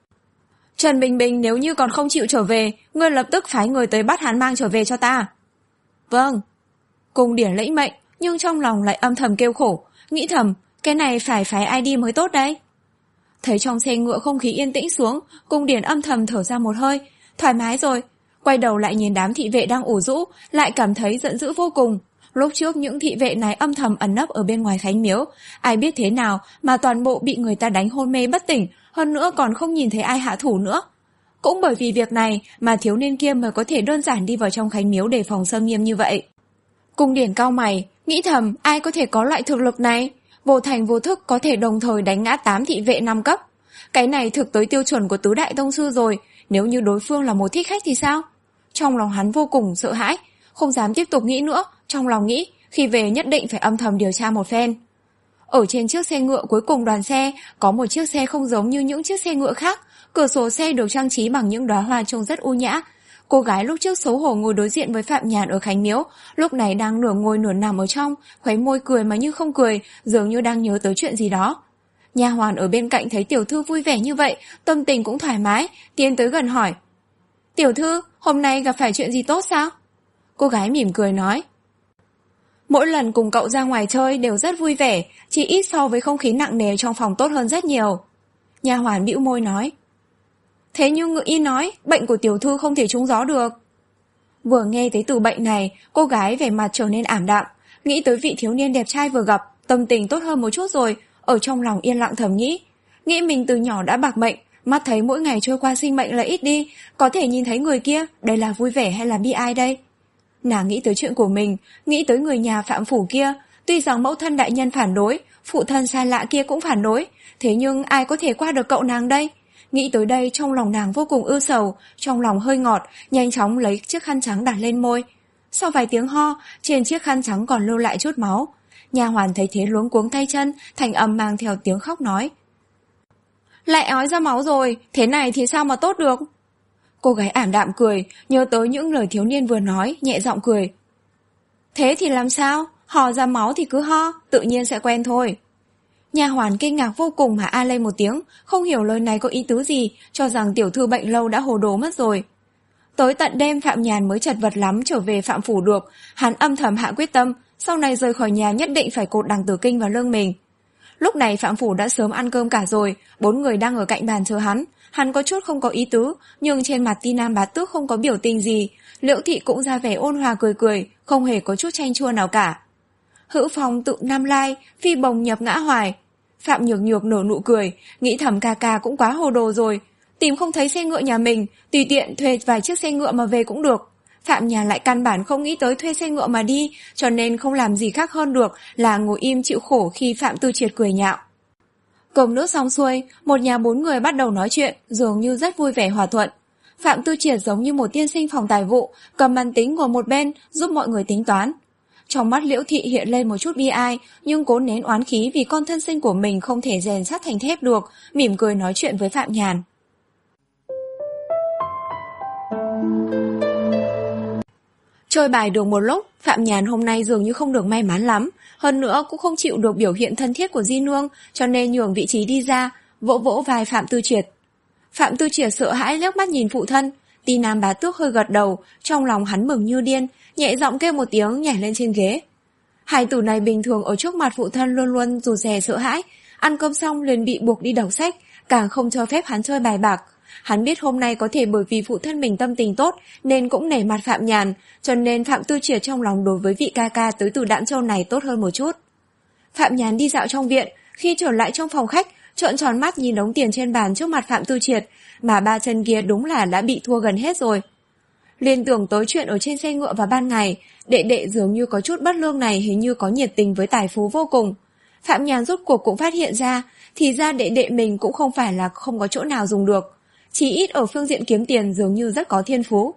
Trần Bình Bình nếu như còn không chịu trở về, ngươi lập tức phái người tới bắt hắn mang trở về cho ta. Vâng. Cung Điển lĩnh mệnh, nhưng trong lòng lại âm thầm kêu khổ, nghĩ thầm, cái này phải phái ai đi mới tốt đấy. Thấy trong xe ngựa không khí yên tĩnh xuống, Cung Điển âm thầm thở ra một hơi, thoải mái rồi. Quay đầu lại nhìn đám thị vệ đang ủ rũ, lại cảm thấy giận dữ vô cùng. Lúc trước những thị vệ này âm thầm ẩn nấp ở bên ngoài Khánh Miếu, ai biết thế nào mà toàn bộ bị người ta đánh hôn mê bất tỉnh, hơn nữa còn không nhìn thấy ai hạ thủ nữa. Cũng bởi vì việc này mà thiếu niên kia mới có thể đơn giản đi vào trong Khánh Miếu để phòng xâm nghiêm như vậy. Cung Điển cau mày, nghĩ thầm ai có thể có loại thực lực này, vô thành vô thức có thể đồng thời đánh ngã tám thị vệ năm cấp. Cái này thực tới tiêu chuẩn của tứ đại tông sư rồi, nếu như đối phương là một thích khách thì sao? Trong lòng hắn vô cùng sợ hãi, không dám tiếp tục nghĩ nữa, trong lòng nghĩ khi về nhất định phải âm thầm điều tra một phen. Ở trên chiếc xe ngựa cuối cùng đoàn xe, có một chiếc xe không giống như những chiếc xe ngựa khác, cửa sổ xe được trang trí bằng những đóa hoa trông rất u nhã. Cô gái lúc trước xấu hổ ngồi đối diện với Phạm Nhàn ở Khánh Miếu, lúc này đang nửa ngồi nửa nằm ở trong, khuấy môi cười mà như không cười, dường như đang nhớ tới chuyện gì đó. Nha hoàn ở bên cạnh thấy tiểu thư vui vẻ như vậy, tâm tình cũng thoải mái, tiến tới gần hỏi: "Tiểu thư, hôm nay gặp phải chuyện gì tốt sao?" Cô gái mỉm cười nói: Mỗi lần cùng cậu ra ngoài chơi đều rất vui vẻ, chỉ ít so với không khí nặng nề trong phòng tốt hơn rất nhiều. Nha hoàn bĩu môi nói. Thế nhưng ngự y nói, bệnh của tiểu thư không thể trúng gió được. Vừa nghe tới từ bệnh này, cô gái vẻ mặt trở nên ảm đạm, nghĩ tới vị thiếu niên đẹp trai vừa gặp, tâm tình tốt hơn một chút rồi, ở trong lòng yên lặng thầm nghĩ. Nghĩ mình từ nhỏ đã bạc mệnh, mắt thấy mỗi ngày trôi qua sinh mệnh là ít đi, có thể nhìn thấy người kia, đây là vui vẻ hay là bi ai đây? Nàng nghĩ tới chuyện của mình, nghĩ tới người nhà Phạm Phủ kia, tuy rằng mẫu thân đại nhân phản đối, phụ thân xa lạ kia cũng phản đối, thế nhưng ai có thể qua được cậu nàng đây? Nghĩ tới đây trong lòng nàng vô cùng ưu sầu, trong lòng hơi ngọt, nhanh chóng lấy chiếc khăn trắng đặt lên môi. Sau vài tiếng ho, trên chiếc khăn trắng còn lưu lại chút máu. Nha hoàn thấy thế luống cuống tay chân, thành âm mang theo tiếng khóc nói. Lại ói ra máu rồi, thế này thì sao mà tốt được? Cô gái ảm đạm cười, nhớ tới những lời thiếu niên vừa nói, nhẹ giọng cười. Thế thì làm sao? Ho ra máu thì cứ ho, tự nhiên sẽ quen thôi. Nha hoàn kinh ngạc vô cùng mà a lên một tiếng, không hiểu lời này có ý tứ gì, cho rằng tiểu thư bệnh lâu đã hồ đồ mất rồi. Tới tận đêm Phạm Nhàn mới chật vật lắm trở về Phạm Phủ được, hắn âm thầm hạ quyết tâm, sau này rời khỏi nhà nhất định phải cột đằng tử kinh vào lưng mình. Lúc này Phạm Phủ đã sớm ăn cơm cả rồi, bốn người đang ở cạnh bàn chờ hắn, hắn có chút không có ý tứ, nhưng trên mặt Ti Nam Bá Tước không có biểu tình gì, Liễu Thị cũng ra vẻ ôn hòa cười cười, không hề có chút chanh chua nào cả. Hữu Phong tự Nam Lai, phi bồng nhập ngã hoài. Phạm Nhược Nhược nở nụ cười, nghĩ thầm ca ca cũng quá hồ đồ rồi, tìm không thấy xe ngựa nhà mình, tùy tiện thuê vài chiếc xe ngựa mà về cũng được. Phạm nhà lại căn bản không nghĩ tới thuê xe ngựa mà đi, cho nên không làm gì khác hơn được là ngồi im chịu khổ khi Phạm Tư Triệt cười nhạo. Cơm nước xong xuôi, một nhà bốn người bắt đầu nói chuyện, dường như rất vui vẻ hòa thuận. Phạm Tư Triệt giống như một tiên sinh phòng tài vụ, cầm bàn tính ngồi một bên giúp mọi người tính toán. Trong mắt Liễu Thị hiện lên một chút bi ai, nhưng cố nén oán khí vì con thân sinh của mình không thể rèn sắt thành thép được, mỉm cười nói chuyện với Phạm Nhàn. Chơi bài được một lúc, Phạm Nhàn hôm nay dường như không được may mắn lắm, hơn nữa cũng không chịu được biểu hiện thân thiết của Di Nương, cho nên nhường vị trí đi ra, vỗ vỗ vai Phạm Tư Triệt. Phạm Tư Triệt sợ hãi liếc mắt nhìn phụ thân, Ti Nam Bá Tước hơi gật đầu, trong lòng hắn mừng như điên, nhẹ giọng kêu một tiếng nhảy lên trên ghế. Hai tử này bình thường ở trước mặt phụ thân luôn luôn rụt rè sợ hãi, ăn cơm xong liền bị buộc đi đọc sách, càng không cho phép hắn chơi bài bạc. Hắn biết hôm nay có thể bởi vì phụ thân mình tâm tình tốt nên cũng nể mặt Phạm Nhàn, cho nên Phạm Tư Triệt trong lòng đối với vị ca ca tới từ Đãn Châu này tốt hơn một chút. Phạm Nhàn đi dạo trong viện, khi trở lại trong phòng khách, trợn tròn mắt nhìn đống tiền trên bàn trước mặt Phạm Tư Triệt, mà ba chân kia đúng là đã bị thua gần hết rồi. Liên tưởng tới chuyện ở trên xe ngựa vào ban ngày, đệ đệ dường như có chút bất lương này hình như có nhiệt tình với tài phú vô cùng. Phạm Nhàn rốt cuộc cũng phát hiện ra, thì ra đệ đệ mình cũng không phải là không có chỗ nào dùng được, chỉ ít ở phương diện kiếm tiền dường như rất có thiên phú.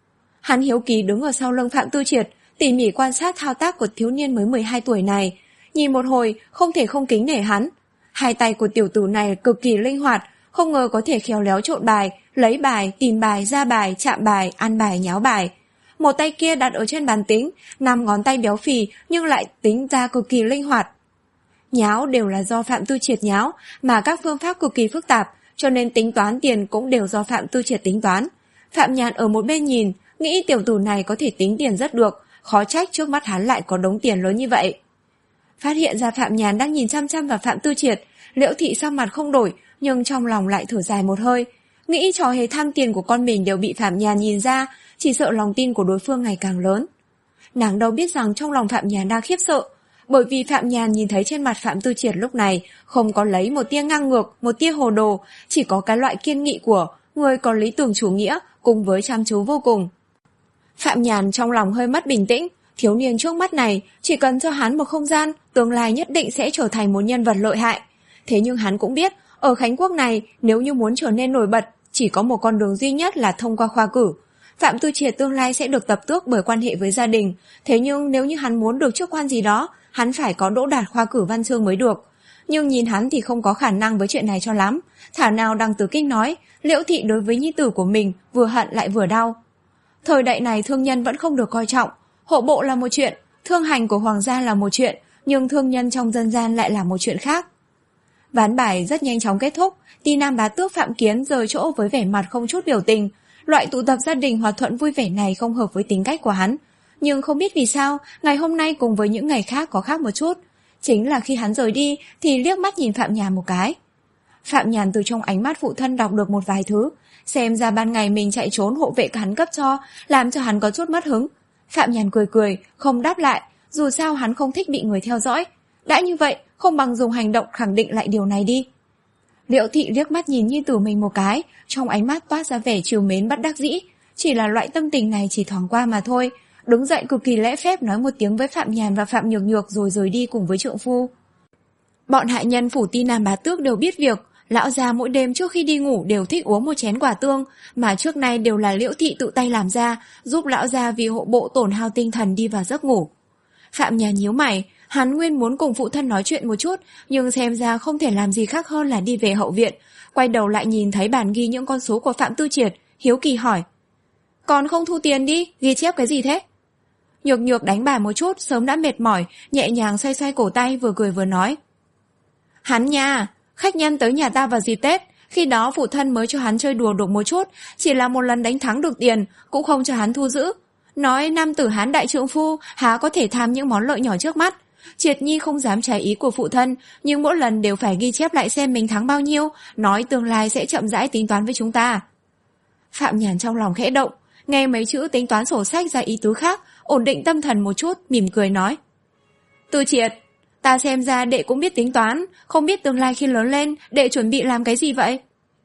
Hắn hiếu kỳ đứng ở sau lưng Phạm Tư Triệt, tỉ mỉ quan sát thao tác của thiếu niên mới mười hai tuổi này, nhìn một hồi không thể không kính nể hắn. Hai tay của tiểu tử này cực kỳ linh hoạt, không ngờ có thể khéo léo trộn bài, lấy bài, tìm bài, ra bài, chạm bài, ăn bài, nháo bài. Một tay kia đặt ở trên bàn tính, năm ngón tay béo phì nhưng lại tính ra cực kỳ linh hoạt. Nháo đều là do Phạm Tư Triệt nháo, mà các phương pháp cực kỳ phức tạp, cho nên tính toán tiền cũng đều do Phạm Tư Triệt tính toán. Phạm Nhàn ở một bên nhìn, nghĩ tiểu tử này có thể tính tiền rất được, khó trách trước mắt hắn lại có đống tiền lớn như vậy. Phát hiện ra Phạm Nhàn đang nhìn chăm chăm vào Phạm Tư Triệt, Liễu Thị sắc mặt không đổi, nhưng trong lòng lại thở dài một hơi, nghĩ trò hề tham tiền của con mình đều bị Phạm Nhàn nhìn ra, chỉ sợ lòng tin của đối phương ngày càng lớn. Nàng đâu biết rằng trong lòng Phạm Nhàn đang khiếp sợ, bởi vì Phạm Nhàn nhìn thấy trên mặt Phạm Tư Triệt lúc này không có lấy một tia ngang ngược, một tia hồ đồ, chỉ có cái loại kiên nghị của người có lý tưởng chủ nghĩa cùng với chăm chú vô cùng. Phạm Nhàn trong lòng hơi mất bình tĩnh, thiếu niên trước mắt này chỉ cần cho hắn một không gian, tương lai nhất định sẽ trở thành một nhân vật lợi hại. Thế nhưng hắn cũng biết, ở Khánh Quốc này nếu như muốn trở nên nổi bật, chỉ có một con đường duy nhất là thông qua khoa cử. Phạm Tư Triệt tương lai sẽ được tập tước bởi quan hệ với gia đình, thế nhưng nếu như hắn muốn được chức quan gì đó, hắn phải có đỗ đạt khoa cử văn chương mới được. Nhưng nhìn hắn thì không có khả năng với chuyện này cho lắm. Thảo nào Đằng Tử Kinh nói, Liễu Thị đối với nhi tử của mình vừa hận lại vừa đau. Thời đại này thương nhân vẫn không được coi trọng, hộ bộ là một chuyện, thương hành của hoàng gia là một chuyện, nhưng thương nhân trong dân gian lại là một chuyện khác. Ván bài rất nhanh chóng kết thúc, Ti Nam Bá Tước Phạm Kiến rời chỗ với vẻ mặt không chút biểu tình. Loại tụ tập gia đình hòa thuận vui vẻ này không hợp với tính cách của hắn. Nhưng không biết vì sao, ngày hôm nay cùng với những ngày khác có khác một chút. Chính là khi hắn rời đi thì liếc mắt nhìn Phạm Nhàn một cái. Phạm Nhàn từ trong ánh mắt phụ thân đọc được một vài thứ. Xem ra ban ngày mình chạy trốn hộ vệ hắn cấp cho, làm cho hắn có chút mất hứng. Phạm Nhàn cười cười, không đáp lại, dù sao hắn không thích bị người theo dõi. Đã như vậy, không bằng dùng hành động khẳng định lại điều này đi. Liễu Thị liếc mắt nhìn Nhi tử mình một cái, trong ánh mắt toát ra vẻ trìu mến bất đắc dĩ. Chỉ là loại tâm tình này chỉ thoáng qua mà thôi. Đứng dậy cực kỳ lễ phép nói một tiếng với Phạm Nhàn và Phạm Nhược Nhược rồi rời đi cùng với trượng phu. Bọn hạ nhân phủ Ti Nam Bá Tước đều biết việc, lão gia mỗi đêm trước khi đi ngủ đều thích uống một chén quả tương, mà trước nay đều là Liễu Thị tự tay làm ra, giúp lão gia vì hộ bộ tổn hao tinh thần đi vào giấc ngủ. Phạm Nhàn nhíu mày, hắn nguyên muốn cùng phụ thân nói chuyện một chút, nhưng xem ra không thể làm gì khác hơn là đi về hậu viện, quay đầu lại nhìn thấy bản ghi những con số của Phạm Tư Triệt, hiếu kỳ hỏi: "Còn không thu tiền đi, ghi chép cái gì thế?" Nhược Nhược đánh bài một chút, sớm đã mệt mỏi, nhẹ nhàng xoay xoay cổ tay vừa cười vừa nói: "Hắn nha, khách nhân tới nhà ta vào dịp Tết, khi đó phụ thân mới cho hắn chơi đùa được một chút, chỉ là một lần đánh thắng được tiền, cũng không cho hắn thu giữ. Nói nam tử Hán đại trượng phu, há có thể tham những món lợi nhỏ trước mắt. Triệt Nhi không dám trái ý của phụ thân, nhưng mỗi lần đều phải ghi chép lại xem mình thắng bao nhiêu, nói tương lai sẽ chậm rãi tính toán với chúng ta." Phạm Nhàn trong lòng khẽ động, nghe mấy chữ tính toán sổ sách ra ý tứ khác, ổn định tâm thần một chút, mỉm cười nói: "Tư Triệt, ta xem ra đệ cũng biết tính toán, không biết tương lai khi lớn lên, đệ chuẩn bị làm cái gì vậy?"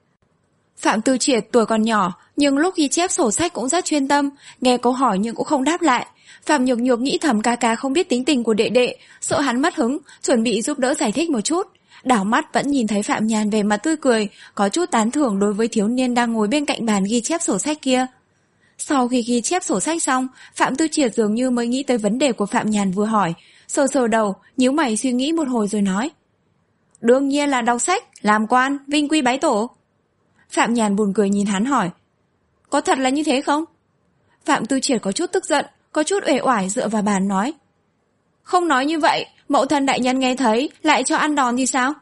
Phạm Tư Triệt tuổi còn nhỏ, nhưng lúc ghi chép sổ sách cũng rất chuyên tâm, nghe câu hỏi nhưng cũng không đáp lại. Phạm Nhược Nhược nghĩ thầm ca ca không biết tính tình của đệ đệ, sợ hắn mất hứng, chuẩn bị giúp đỡ giải thích một chút. Đảo mắt vẫn nhìn thấy Phạm Nhàn về mặt tươi cười, có chút tán thưởng đối với thiếu niên đang ngồi bên cạnh bàn ghi chép sổ sách kia. Sau khi ghi chép sổ sách xong, Phạm Tư Triệt dường như mới nghĩ tới vấn đề của Phạm Nhàn vừa hỏi, sờ sờ đầu, nhíu mày suy nghĩ một hồi rồi nói: "Đương nhiên là đọc sách, làm quan, vinh quy bái tổ." Phạm Nhàn buồn cười nhìn hắn hỏi: "Có thật là như thế không?" Phạm Tư Triệt có chút tức giận, có chút uể oải dựa vào bàn nói: "Không nói như vậy, mẫu thân đại nhân nghe thấy, lại cho ăn đòn thì sao?"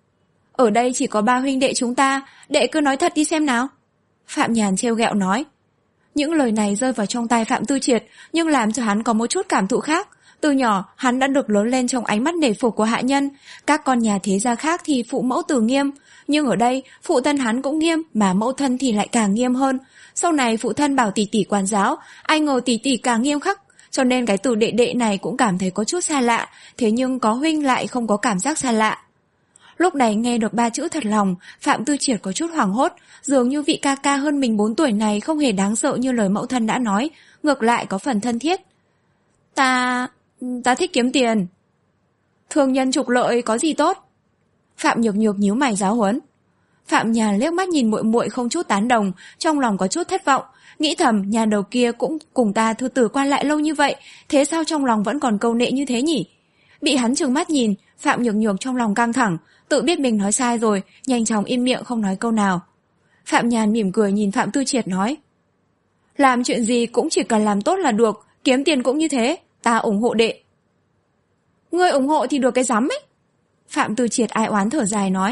"Ở đây chỉ có ba huynh đệ chúng ta, đệ cứ nói thật đi xem nào." Phạm Nhàn trêu ghẹo nói. Những lời này rơi vào trong tai Phạm Tư Triệt, nhưng làm cho hắn có một chút cảm thụ khác. Từ nhỏ, hắn đã được lớn lên trong ánh mắt nể phục của hạ nhân. Các con nhà thế gia khác thì phụ mẫu tử nghiêm, nhưng ở đây, phụ thân hắn cũng nghiêm, mà mẫu thân thì lại càng nghiêm hơn. Sau này phụ thân bảo tỷ tỷ quản giáo, ai ngờ tỷ tỷ càng nghiêm khắc, cho nên cái từ đệ đệ này cũng cảm thấy có chút xa lạ, thế nhưng có huynh lại không có cảm giác xa lạ. Lúc này nghe được ba chữ thật lòng, Phạm Tư Triệt có chút hoảng hốt, dường như vị ca ca hơn mình bốn tuổi này không hề đáng sợ như lời mẫu thân đã nói, ngược lại có phần thân thiết. Ta... ta thích kiếm tiền. Thương nhân trục lợi có gì tốt? Phạm Nhược Nhược nhíu mày giáo huấn. Phạm Nhàn liếc mắt nhìn muội muội không chút tán đồng, trong lòng có chút thất vọng, nghĩ thầm nhà đầu kia cũng cùng ta thư tử quan lại lâu như vậy, thế sao trong lòng vẫn còn câu nệ như thế nhỉ? Bị hắn trừng mắt nhìn, Phạm Nhược Nhược trong lòng căng thẳng, tự biết mình nói sai rồi, nhanh chóng im miệng không nói câu nào. Phạm Nhàn mỉm cười nhìn Phạm Tư Triệt nói: "Làm chuyện gì cũng chỉ cần làm tốt là được, kiếm tiền cũng như thế, ta ủng hộ đệ." "Ngươi ủng hộ thì được cái rắm ấy." Phạm Tư Triệt ai oán thở dài nói: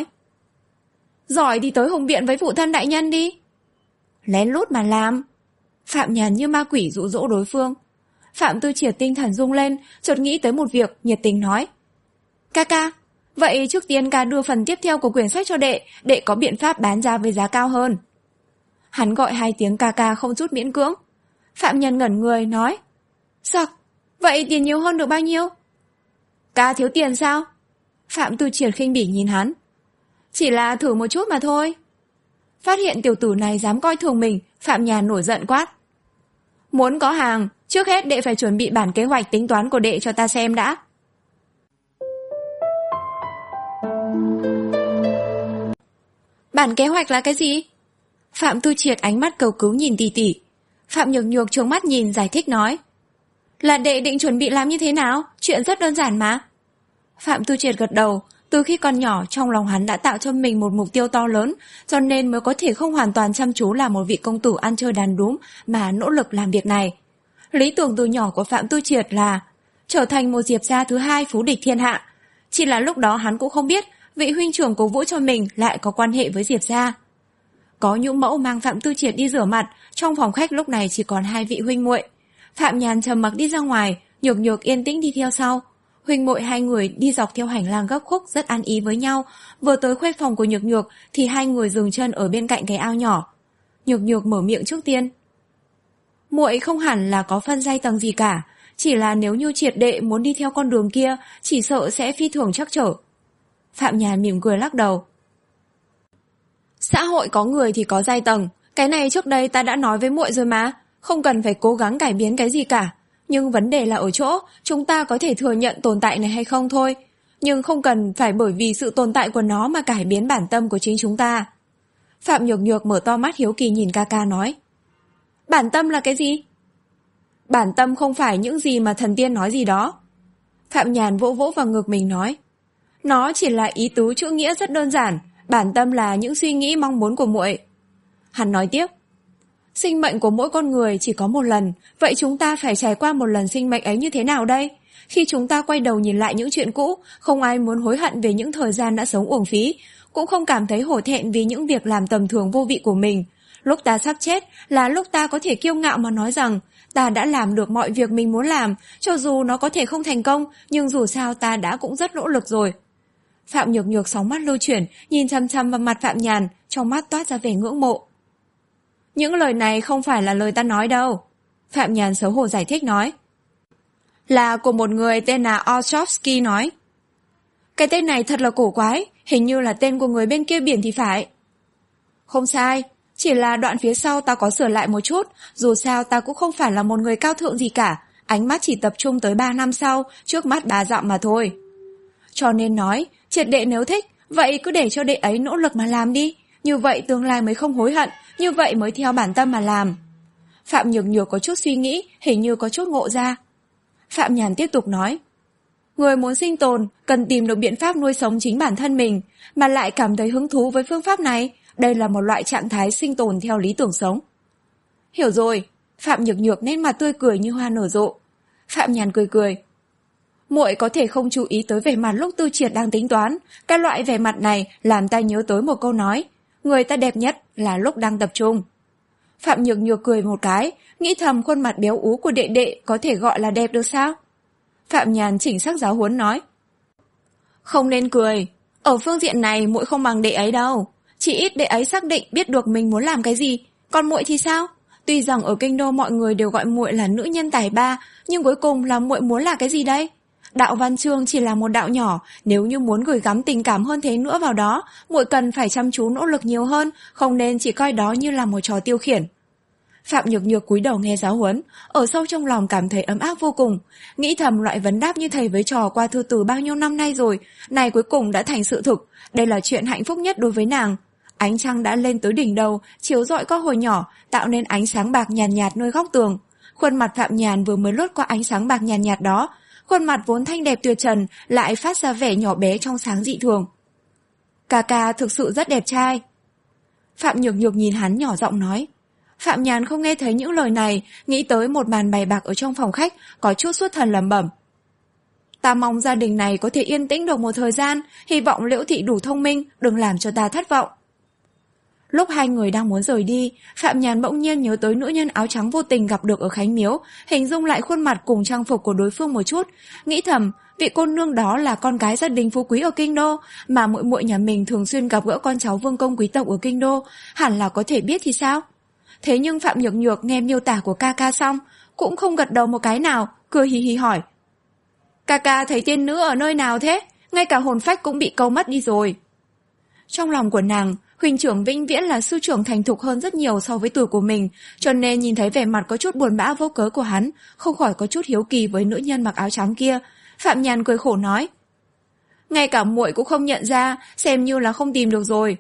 "Giỏi thì tới hùng biện với phụ thân đại nhân đi." "Lén lút mà làm." Phạm Nhàn như ma quỷ dụ dỗ đối phương. Phạm Tư Triệt tinh thần rung lên, chợt nghĩ tới một việc, nhiệt tình nói: "Ca ca, vậy trước tiên ca đưa phần tiếp theo của quyển sách cho đệ, đệ có biện pháp bán ra với giá cao hơn." Hắn gọi hai tiếng ca ca không chút miễn cưỡng. Phạm Nhân ngẩn người nói: "Sao? Vậy tiền nhiều hơn được bao nhiêu?" "Ca thiếu tiền sao?" Phạm Tư Triệt khinh bỉ nhìn hắn. "Chỉ là thử một chút mà thôi." Phát hiện tiểu tử này dám coi thường mình, Phạm Nhàn nổi giận quát: "Muốn có hàng, trước hết đệ phải chuẩn bị bản kế hoạch tính toán của đệ cho ta xem đã." "Bản kế hoạch là cái gì?" Phạm Tư Triệt ánh mắt cầu cứu nhìn tỷ tỷ. Phạm Nhược Nhược trợn mắt nhìn giải thích nói: "Là đệ định chuẩn bị làm như thế nào? Chuyện rất đơn giản mà." Phạm Tư Triệt gật đầu. Từ khi còn nhỏ, trong lòng hắn đã tạo cho mình một mục tiêu to lớn, cho nên mới có thể không hoàn toàn chăm chú là một vị công tử ăn chơi đàn đúm mà nỗ lực làm việc này. Lý tưởng từ nhỏ của Phạm Tư Triệt là trở thành một Diệp gia thứ hai phú địch thiên hạ. Chỉ là lúc đó hắn cũng không biết vị huynh trưởng cổ vũ cho mình lại có quan hệ với Diệp gia. Có nhũ mẫu mang Phạm Tư Triệt đi rửa mặt, trong phòng khách lúc này chỉ còn hai vị huynh muội. Phạm Nhàn trầm mặc đi ra ngoài, Nhược Nhược yên tĩnh đi theo sau. Huynh muội hai người đi dọc theo hành lang gấp khúc rất ăn ý với nhau. Vừa tới khuê phòng của Nhược Nhược thì hai người dừng chân ở bên cạnh cái ao nhỏ. Nhược Nhược mở miệng trước tiên. Muội không hẳn là có phân giai tầng gì cả, chỉ là nếu như triệt đệ muốn đi theo con đường kia, chỉ sợ sẽ phi thường trắc trở. Phạm Nhàn mỉm cười lắc đầu. Xã hội có người thì có giai tầng, cái này trước đây ta đã nói với muội rồi mà, không cần phải cố gắng cải biến cái gì cả. Nhưng vấn đề là ở chỗ, chúng ta có thể thừa nhận tồn tại này hay không thôi. Nhưng không cần phải bởi vì sự tồn tại của nó mà cải biến bản tâm của chính chúng ta. Phạm Nhược Nhược mở to mắt hiếu kỳ nhìn ca ca nói. Bản tâm là cái gì? Bản tâm không phải những gì mà thần tiên nói gì đó. Phạm Nhàn vỗ vỗ vào ngực mình nói. Nó chỉ là ý tứ chữ nghĩa rất đơn giản, bản tâm là những suy nghĩ mong muốn của muội. Hắn nói tiếp. Sinh mệnh của mỗi con người chỉ có một lần, vậy chúng ta phải trải qua một lần sinh mệnh ấy như thế nào đây? Khi chúng ta quay đầu nhìn lại những chuyện cũ, không ai muốn hối hận về những thời gian đã sống uổng phí, cũng không cảm thấy hổ thẹn vì những việc làm tầm thường vô vị của mình. Lúc ta sắp chết là lúc ta có thể kiêu ngạo mà nói rằng ta đã làm được mọi việc mình muốn làm, cho dù nó có thể không thành công, nhưng dù sao ta đã cũng rất nỗ lực rồi. Phạm Nhược Nhược sóng mắt lưu chuyển, nhìn chăm chăm vào mặt Phạm Nhàn, trong mắt toát ra vẻ ngưỡng mộ. Những lời này không phải là lời ta nói đâu. Phạm Nhàn xấu hổ giải thích nói. Là của một người tên là Orzhowski nói. Cái tên này thật là cổ quái, hình như là tên của người bên kia biển thì phải. Không sai, chỉ là đoạn phía sau ta có sửa lại một chút, dù sao ta cũng không phải là một người cao thượng gì cả, ánh mắt chỉ tập trung tới ba năm sau, trước mắt ba dặm mà thôi. Cho nên nói, triệt đệ nếu thích, vậy cứ để cho đệ ấy nỗ lực mà làm đi, như vậy tương lai mới không hối hận, như vậy mới theo bản tâm mà làm. Phạm Nhược Nhược có chút suy nghĩ, hình như có chút ngộ ra. Phạm Nhàn tiếp tục nói. Người muốn sinh tồn, cần tìm được biện pháp nuôi sống chính bản thân mình, mà lại cảm thấy hứng thú với phương pháp này. Đây là một loại trạng thái sinh tồn theo lý tưởng sống. Hiểu rồi. Phạm Nhược Nhược nét mặt tươi cười như hoa nở rộ. Phạm Nhàn cười cười. Muội có thể không chú ý tới vẻ mặt lúc Tư Triệt đang tính toán. Cái loại vẻ mặt này làm ta nhớ tới một câu nói. Người ta đẹp nhất là lúc đang tập trung. Phạm Nhược Nhược cười một cái, nghĩ thầm khuôn mặt béo ú của đệ đệ có thể gọi là đẹp được sao? Phạm Nhàn chỉnh sắc giáo huấn nói. Không nên cười. Ở phương diện này muội không bằng đệ ấy đâu. Chỉ ít đệ ấy xác định biết được mình muốn làm cái gì. Còn muội thì sao? Tuy rằng ở kinh đô mọi người đều gọi muội là nữ nhân tài ba, nhưng cuối cùng là muội muốn là cái gì đây? Đạo văn chương chỉ là một đạo nhỏ, nếu như muốn gửi gắm tình cảm hơn thế nữa vào đó, muội cần phải chăm chú nỗ lực nhiều hơn, không nên chỉ coi đó như là một trò tiêu khiển. Phạm Nhược Nhược cúi đầu nghe giáo huấn, ở sâu trong lòng cảm thấy ấm áp vô cùng, nghĩ thầm loại vấn đáp như thầy với trò qua thư từ bao nhiêu năm nay rồi, này cuối cùng đã thành sự thực, đây là chuyện hạnh phúc nhất đối với nàng. Ánh trăng đã lên tới đỉnh đầu, chiếu rọi qua hồi nhỏ, tạo nên ánh sáng bạc nhàn nhạt, nhạt nơi góc tường. Khuôn mặt Phạm Nhàn vừa mới lướt qua ánh sáng bạc nhàn nhạt, nhạt đó, khuôn mặt vốn thanh đẹp tuyệt trần lại phát ra vẻ nhỏ bé trong sáng dị thường. Ca ca thực sự rất đẹp trai. Phạm Nhược Nhược nhìn hắn nhỏ giọng nói. Phạm Nhàn không nghe thấy những lời này, nghĩ tới một bàn bày bạc ở trong phòng khách, có chút xuất thần lẩm bẩm. Ta mong gia đình này có thể yên tĩnh được một thời gian, hy vọng Liễu Thị đủ thông minh, đừng làm cho ta thất vọng. Lúc hai người đang muốn rời đi, Phạm Nhàn bỗng nhiên nhớ tới nữ nhân áo trắng vô tình gặp được ở Khánh Miếu, hình dung lại khuôn mặt cùng trang phục của đối phương một chút, nghĩ thầm, vị cô nương đó là con gái gia đình phú quý ở kinh đô, mà muội muội nhà mình thường xuyên gặp gỡ con cháu vương công quý tộc ở kinh đô, hẳn là có thể biết thì sao? Thế nhưng Phạm Nhược Nhược nghe miêu tả của ca ca xong, cũng không gật đầu một cái nào, cười hì hì hỏi. Ca ca thấy tiên nữ ở nơi nào thế? Ngay cả hồn phách cũng bị câu mất đi rồi. Trong lòng của nàng, huynh trưởng vĩnh viễn là sư trưởng thành thục hơn rất nhiều so với tuổi của mình, cho nên nhìn thấy vẻ mặt có chút buồn bã vô cớ của hắn, không khỏi có chút hiếu kỳ với nữ nhân mặc áo trắng kia. Phạm Nhàn cười khổ nói. Ngay cả muội cũng không nhận ra, xem như là không tìm được rồi.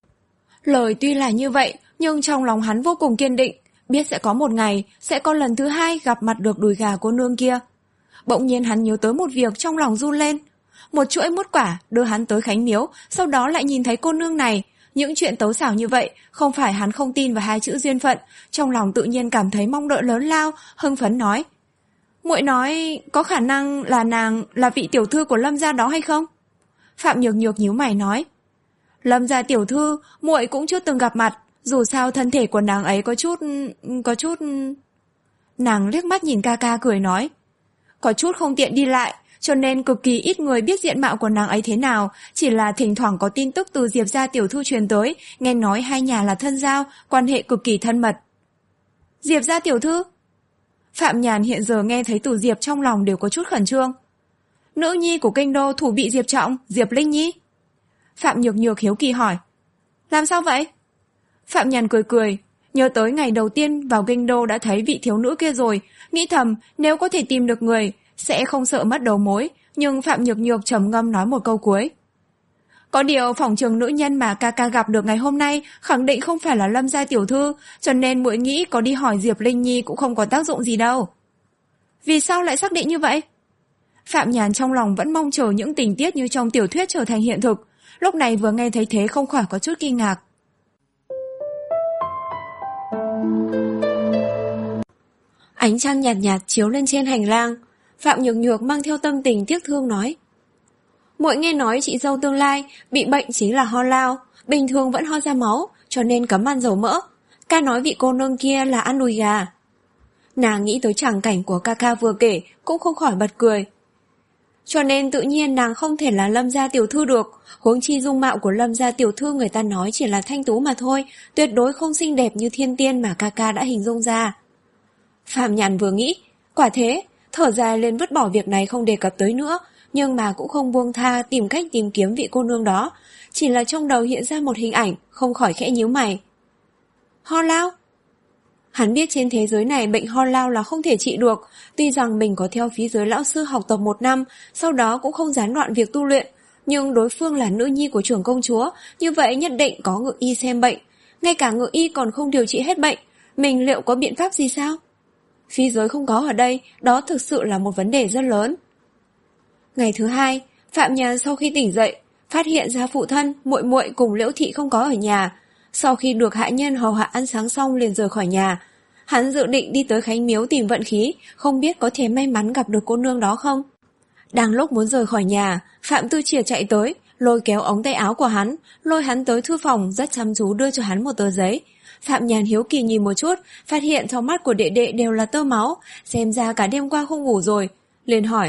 Lời tuy là như vậy, nhưng trong lòng hắn vô cùng kiên định, biết sẽ có một ngày, sẽ có lần thứ hai gặp mặt được đùi gà cô nương kia. Bỗng nhiên hắn nhớ tới một việc, trong lòng run lên. Một chuỗi mút quả đưa hắn tới Khánh Miếu, sau đó lại nhìn thấy cô nương này. Những chuyện tấu xảo như vậy, không phải hắn không tin vào hai chữ duyên phận, trong lòng tự nhiên cảm thấy mong đợi lớn lao, hưng phấn nói. Muội nói, có khả năng là nàng là vị tiểu thư của Lâm gia đó hay không? Phạm Nhược Nhược nhíu mày nói. Lâm gia tiểu thư, muội cũng chưa từng gặp mặt, dù sao thân thể của nàng ấy có chút... có chút... Nàng liếc mắt nhìn ca ca cười nói. Có chút không tiện đi lại, cho nên cực kỳ ít người biết diện mạo của nàng ấy thế nào, chỉ là thỉnh thoảng có tin tức từ Diệp gia tiểu thư truyền tới, nghe nói hai nhà là thân giao, quan hệ cực kỳ thân mật. Diệp gia tiểu thư? Phạm Nhàn hiện giờ nghe thấy từ Diệp trong lòng đều có chút khẩn trương. Nữ nhi của kinh đô thủ bị Diệp Trọng, Diệp Linh Nhi. Phạm Nhược Nhược hiếu kỳ hỏi. Làm sao vậy? Phạm Nhàn cười cười, nhớ tới ngày đầu tiên vào kinh đô đã thấy vị thiếu nữ kia rồi, nghĩ thầm nếu có thể tìm được người, sẽ không sợ mất đầu mối, nhưng Phạm Nhược Nhược trầm ngâm nói một câu cuối. Có điều phỏng chừng nữ nhân mà ca ca gặp được ngày hôm nay khẳng định không phải là Lâm gia tiểu thư, cho nên muội nghĩ có đi hỏi Diệp Linh Nhi cũng không có tác dụng gì đâu. Vì sao lại xác định như vậy? Phạm Nhàn trong lòng vẫn mong chờ những tình tiết như trong tiểu thuyết trở thành hiện thực, lúc này vừa nghe thấy thế không khỏi có chút kinh ngạc. Ánh trăng nhạt nhạt chiếu lên trên hành lang, Phạm Nhược Nhược mang theo tâm tình tiếc thương nói. Muội nghe nói chị dâu tương lai bị bệnh chính là ho lao, bình thường vẫn ho ra máu, cho nên cấm ăn dầu mỡ. Ca nói vị cô nương kia là ăn đùi gà. Nàng nghĩ tới tràng cảnh của ca ca vừa kể, cũng không khỏi bật cười. Cho nên tự nhiên nàng không thể là Lâm gia tiểu thư được, huống chi dung mạo của Lâm gia tiểu thư người ta nói chỉ là thanh tú mà thôi, tuyệt đối không xinh đẹp như thiên tiên mà ca ca đã hình dung ra. Phạm Nhàn vừa nghĩ, quả thế, thở dài lên vứt bỏ việc này không đề cập tới nữa, nhưng mà cũng không buông tha tìm cách tìm kiếm vị cô nương đó, chỉ là trong đầu hiện ra một hình ảnh, không khỏi khẽ nhíu mày. Ho lao? Hắn biết trên thế giới này bệnh ho lao là không thể trị được, tuy rằng mình có theo phía dưới lão sư học tập một năm, sau đó cũng không gián đoạn việc tu luyện, nhưng đối phương là nữ nhi của trưởng công chúa, như vậy nhất định có ngự y xem bệnh, ngay cả ngự y còn không điều trị hết bệnh, mình liệu có biện pháp gì sao? Phía dưới không có ở đây, đó thực sự là một vấn đề rất lớn. Ngày thứ hai, Phạm Nhàn sau khi tỉnh dậy, phát hiện ra phụ thân, muội muội cùng Liễu Thị không có ở nhà. Sau khi được hạ nhân hầu hạ ăn sáng xong liền rời khỏi nhà. Hắn dự định đi tới Khánh Miếu tìm vận khí, không biết có thể may mắn gặp được cô nương đó không. Đang lúc muốn rời khỏi nhà, Phạm Tư Triệt chạy tới, lôi kéo ống tay áo của hắn, lôi hắn tới thư phòng, rất chăm chú đưa cho hắn một tờ giấy. Phạm Nhàn hiếu kỳ nhìn một chút, phát hiện trong mắt của đệ đệ đều là tơ máu, xem ra cả đêm qua không ngủ rồi. Liền hỏi,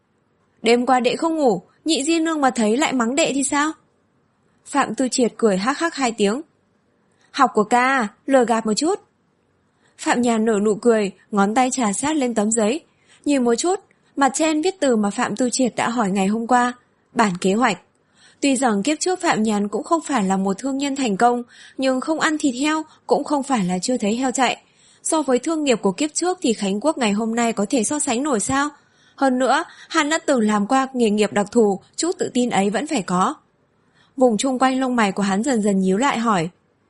đêm qua đệ không ngủ, nhị di nương mà thấy lại mắng đệ thì sao? Phạm Tư Triệt cười hắc hắc hai tiếng. Học của ca, lừa gạt một chút. Phạm Nhàn nở nụ cười, ngón tay trà sát lên tấm giấy. Nhìn một chút, mặt trên viết từ mà Phạm Tư Triệt đã hỏi ngày hôm qua, bản kế hoạch. Tuy rằng kiếp trước Phạm Nhàn cũng không phải là một thương nhân thành công, nhưng không ăn thịt heo cũng không phải là chưa thấy heo chạy. So với thương nghiệp của kiếp trước thì Khánh Quốc ngày hôm nay có thể so sánh nổi sao? Hơn nữa, hắn đã từng làm qua nghề nghiệp đặc thù, chút tự tin ấy vẫn phải có. Vùng chung quanh lông mày của hắn dần dần nhíu lại hỏi.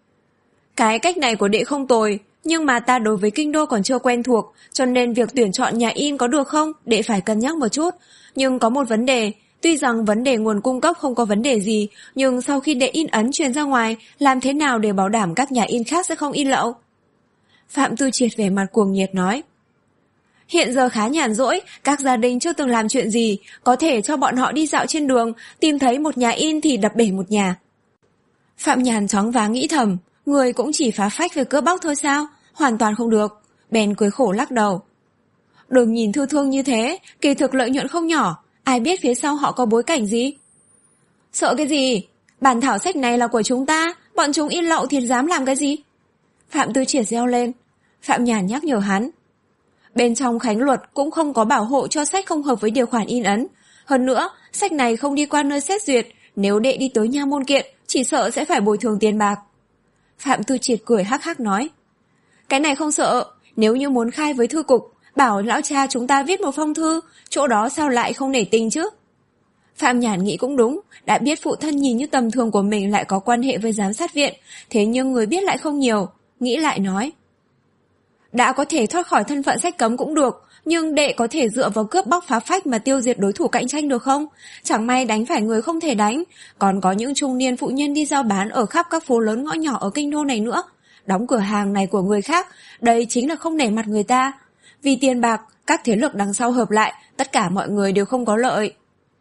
Cái cách này của đệ không tồi, nhưng mà ta đối với kinh đô còn chưa quen thuộc, cho nên việc tuyển chọn nhà in có được không, đệ phải cân nhắc một chút. Nhưng có một vấn đề, tuy rằng vấn đề nguồn cung cấp không có vấn đề gì, nhưng sau khi đệ in ấn truyền ra ngoài, làm thế nào để bảo đảm các nhà in khác sẽ không in lậu? Phạm Tư Triệt vẻ mặt cuồng nhiệt nói. Hiện giờ khá nhàn rỗi, các gia đình chưa từng làm chuyện gì, có thể cho bọn họ đi dạo trên đường, tìm thấy một nhà in thì đập bể một nhà. Phạm Nhàn choáng váng nghĩ thầm, người cũng chỉ phá phách về cướp bóc thôi sao? Hoàn toàn không được. Bèn cười khổ lắc đầu. Đừng nhìn thư thương như thế, kỳ thực lợi nhuận không nhỏ, ai biết phía sau họ có bối cảnh gì? Sợ cái gì? Bản thảo sách này là của chúng ta, bọn chúng in lậu thì dám làm cái gì? Phạm Tư Triệt reo lên. Phạm Nhàn nhắc nhở hắn. Bên trong Khánh Luật cũng không có bảo hộ cho sách không hợp với điều khoản in ấn. Hơn nữa, sách này không đi qua nơi xét duyệt, nếu đệ đi tới nha môn kiện, chỉ sợ sẽ phải bồi thường tiền bạc. Phạm Tư Triệt cười hắc hắc nói. Cái này không sợ, nếu như muốn khai với thư cục, bảo lão cha chúng ta viết một phong thư, chỗ đó sao lại không nể tình chứ? Phạm Nhàn nghĩ cũng đúng, đã biết phụ thân nhìn như tầm thường của mình lại có quan hệ với giám sát viện, thế nhưng người biết lại không nhiều, nghĩ lại nói. Đã có thể thoát khỏi thân phận sách cấm cũng được, nhưng đệ có thể dựa vào cướp bóc phá phách mà tiêu diệt đối thủ cạnh tranh được không? Chẳng may đánh phải người không thể đánh, còn có những trung niên phụ nhân đi giao bán ở khắp các phố lớn ngõ nhỏ ở kinh đô này nữa. Đóng cửa hàng này của người khác, đây chính là không nể mặt người ta. Vì tiền bạc, các thế lực đằng sau hợp lại, tất cả mọi người đều không có lợi.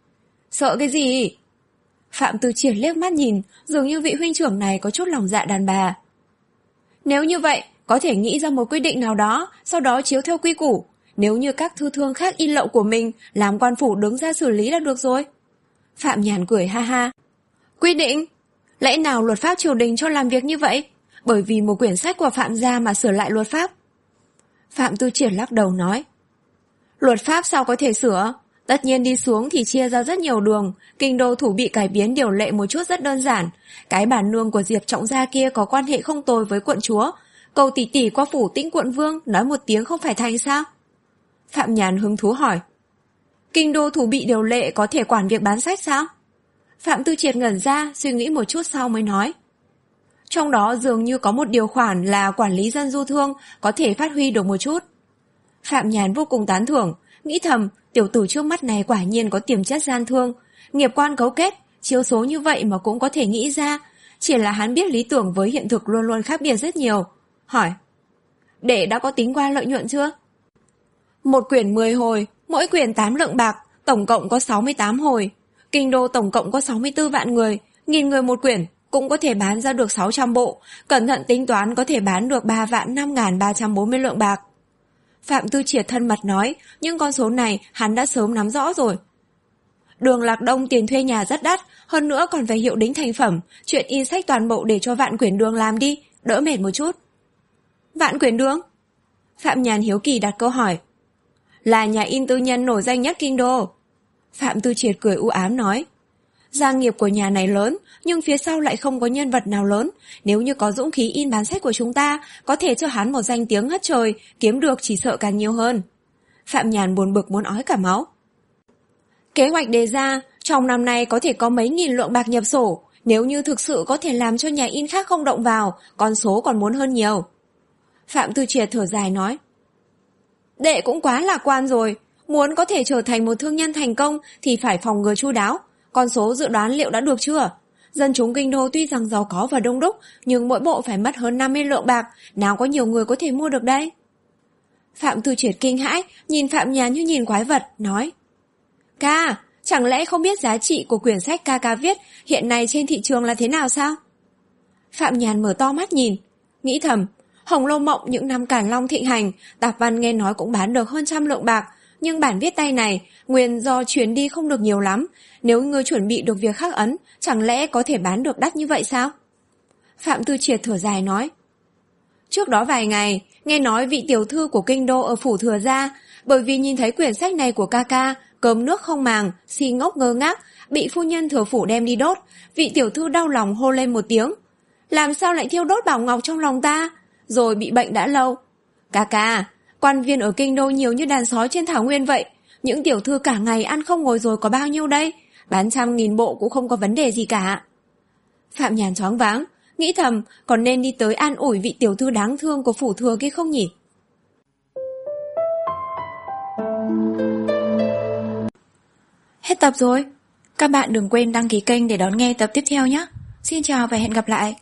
Sợ cái gì? Phạm Tư Triệt liếc mắt nhìn, dường như vị huynh trưởng này có chút lòng dạ đàn bà. Nếu như vậy, có thể nghĩ ra một quyết định nào đó, sau đó chiếu theo quy củ. Nếu như các thư thương khác in lậu của mình, làm quan phủ đứng ra xử lý là được rồi. Phạm Nhàn cười ha ha. Quy định? Lẽ nào luật pháp triều đình cho làm việc như vậy? Bởi vì một quyển sách của Phạm gia mà sửa lại luật pháp? Phạm Tư Triệt lắc đầu nói. Luật pháp sao có thể sửa? Tất nhiên đi xuống thì chia ra rất nhiều đường. Kinh đô thủ bị cải biến điều lệ một chút rất đơn giản. Cái bản nương của Diệp Trọng gia kia có quan hệ không tồi với quận chúa. Cầu tỷ tỷ qua phủ Tĩnh quận vương nói một tiếng không phải thành sao? Phạm Nhàn hứng thú hỏi. Kinh đô thủ bị điều lệ có thể quản việc bán sách sao? Phạm Tư Triệt ngẩn ra, suy nghĩ một chút sau mới nói. Trong đó dường như có một điều khoản là quản lý dân du thương có thể phát huy được một chút. Phạm Nhàn vô cùng tán thưởng, nghĩ thầm tiểu tử trước mắt này quả nhiên có tiềm chất gian thương, nghiệp quan cấu kết, chiếu số như vậy mà cũng có thể nghĩ ra, chỉ là hắn biết lý tưởng với hiện thực luôn luôn khác biệt rất nhiều. Hỏi, đệ đã có tính qua lợi nhuận chưa? Một quyển mười hồi, mỗi quyển tám lượng bạc, tổng cộng có sáu mươi tám hồi. Kinh đô tổng cộng có sáu mươi tư vạn người, nghìn người một quyển, cũng có thể bán ra được sáu trăm bộ, cẩn thận tính toán có thể bán được ba vạn năm nghìn ba trăm bốn mươi lượng bạc. Phạm Tư Triệt thân mật nói, nhưng con số này hắn đã sớm nắm rõ rồi. Đường Lạc Đông tiền thuê nhà rất đắt, hơn nữa còn phải hiệu đính thành phẩm, chuyện in sách toàn bộ để cho Vạn Quyển Đường làm đi, đỡ mệt một chút. Vạn Quyển Đường? Phạm Nhàn hiếu kỳ đặt câu hỏi. Là nhà in tư nhân nổi danh nhất kinh đô. Phạm Tư Triệt cười u ám nói. Gia nghiệp của nhà này lớn, nhưng phía sau lại không có nhân vật nào lớn. Nếu như có dũng khí in bán sách của chúng ta, có thể cho hắn một danh tiếng ngất trời, kiếm được chỉ sợ càng nhiều hơn. Phạm Nhàn buồn bực muốn ói cả máu. Kế hoạch đề ra, trong năm nay có thể có mấy nghìn lượng bạc nhập sổ. Nếu như thực sự có thể làm cho nhà in khác không động vào, con số còn muốn hơn nhiều. Phạm Tư Triệt thở dài nói. Đệ cũng quá lạc quan rồi. Muốn có thể trở thành một thương nhân thành công thì phải phòng ngừa chu đáo. Con số dự đoán liệu đã được chưa? Dân chúng kinh đô tuy rằng giàu có và đông đúc, nhưng mỗi bộ phải mất hơn năm mươi lượng bạc, nào có nhiều người có thể mua được đây? Phạm Tư Triệt kinh hãi, nhìn Phạm Nhàn như nhìn quái vật, nói. Ca, chẳng lẽ không biết giá trị của quyển sách ca ca viết hiện nay trên thị trường là thế nào sao? Phạm Nhàn mở to mắt nhìn, nghĩ thầm, Hồng Lâu Mộng những năm Càn Long thịnh hành, tạp văn nghe nói cũng bán được hơn trăm lượng bạc, nhưng bản viết tay này, nguyên do chuyển đi không được nhiều lắm, nếu ngươi chuẩn bị được việc khắc ấn, chẳng lẽ có thể bán được đắt như vậy sao? Phạm Tư Triệt thở dài nói. Trước đó vài ngày, nghe nói vị tiểu thư của kinh đô ở phủ Thừa gia, bởi vì nhìn thấy quyển sách này của ca ca, cơm nước không màng, si ngốc ngơ ngác, bị phu nhân thừa phủ đem đi đốt, vị tiểu thư đau lòng hô lên một tiếng. Làm sao lại thiêu đốt bảo ngọc trong lòng ta? Rồi bị bệnh đã lâu. Ca ca, quan viên ở kinh đô nhiều như đàn sói trên thảo nguyên vậy, những tiểu thư cả ngày ăn không ngồi rồi có bao nhiêu đây? Bán trăm nghìn bộ cũng không có vấn đề gì cả. Phạm Nhàn choáng váng, nghĩ thầm còn nên đi tới an ủi vị tiểu thư đáng thương của phủ thừa kia không nhỉ? Hết tập rồi. Các bạn đừng quên đăng ký kênh để đón nghe tập tiếp theo nhé. Xin chào và hẹn gặp lại.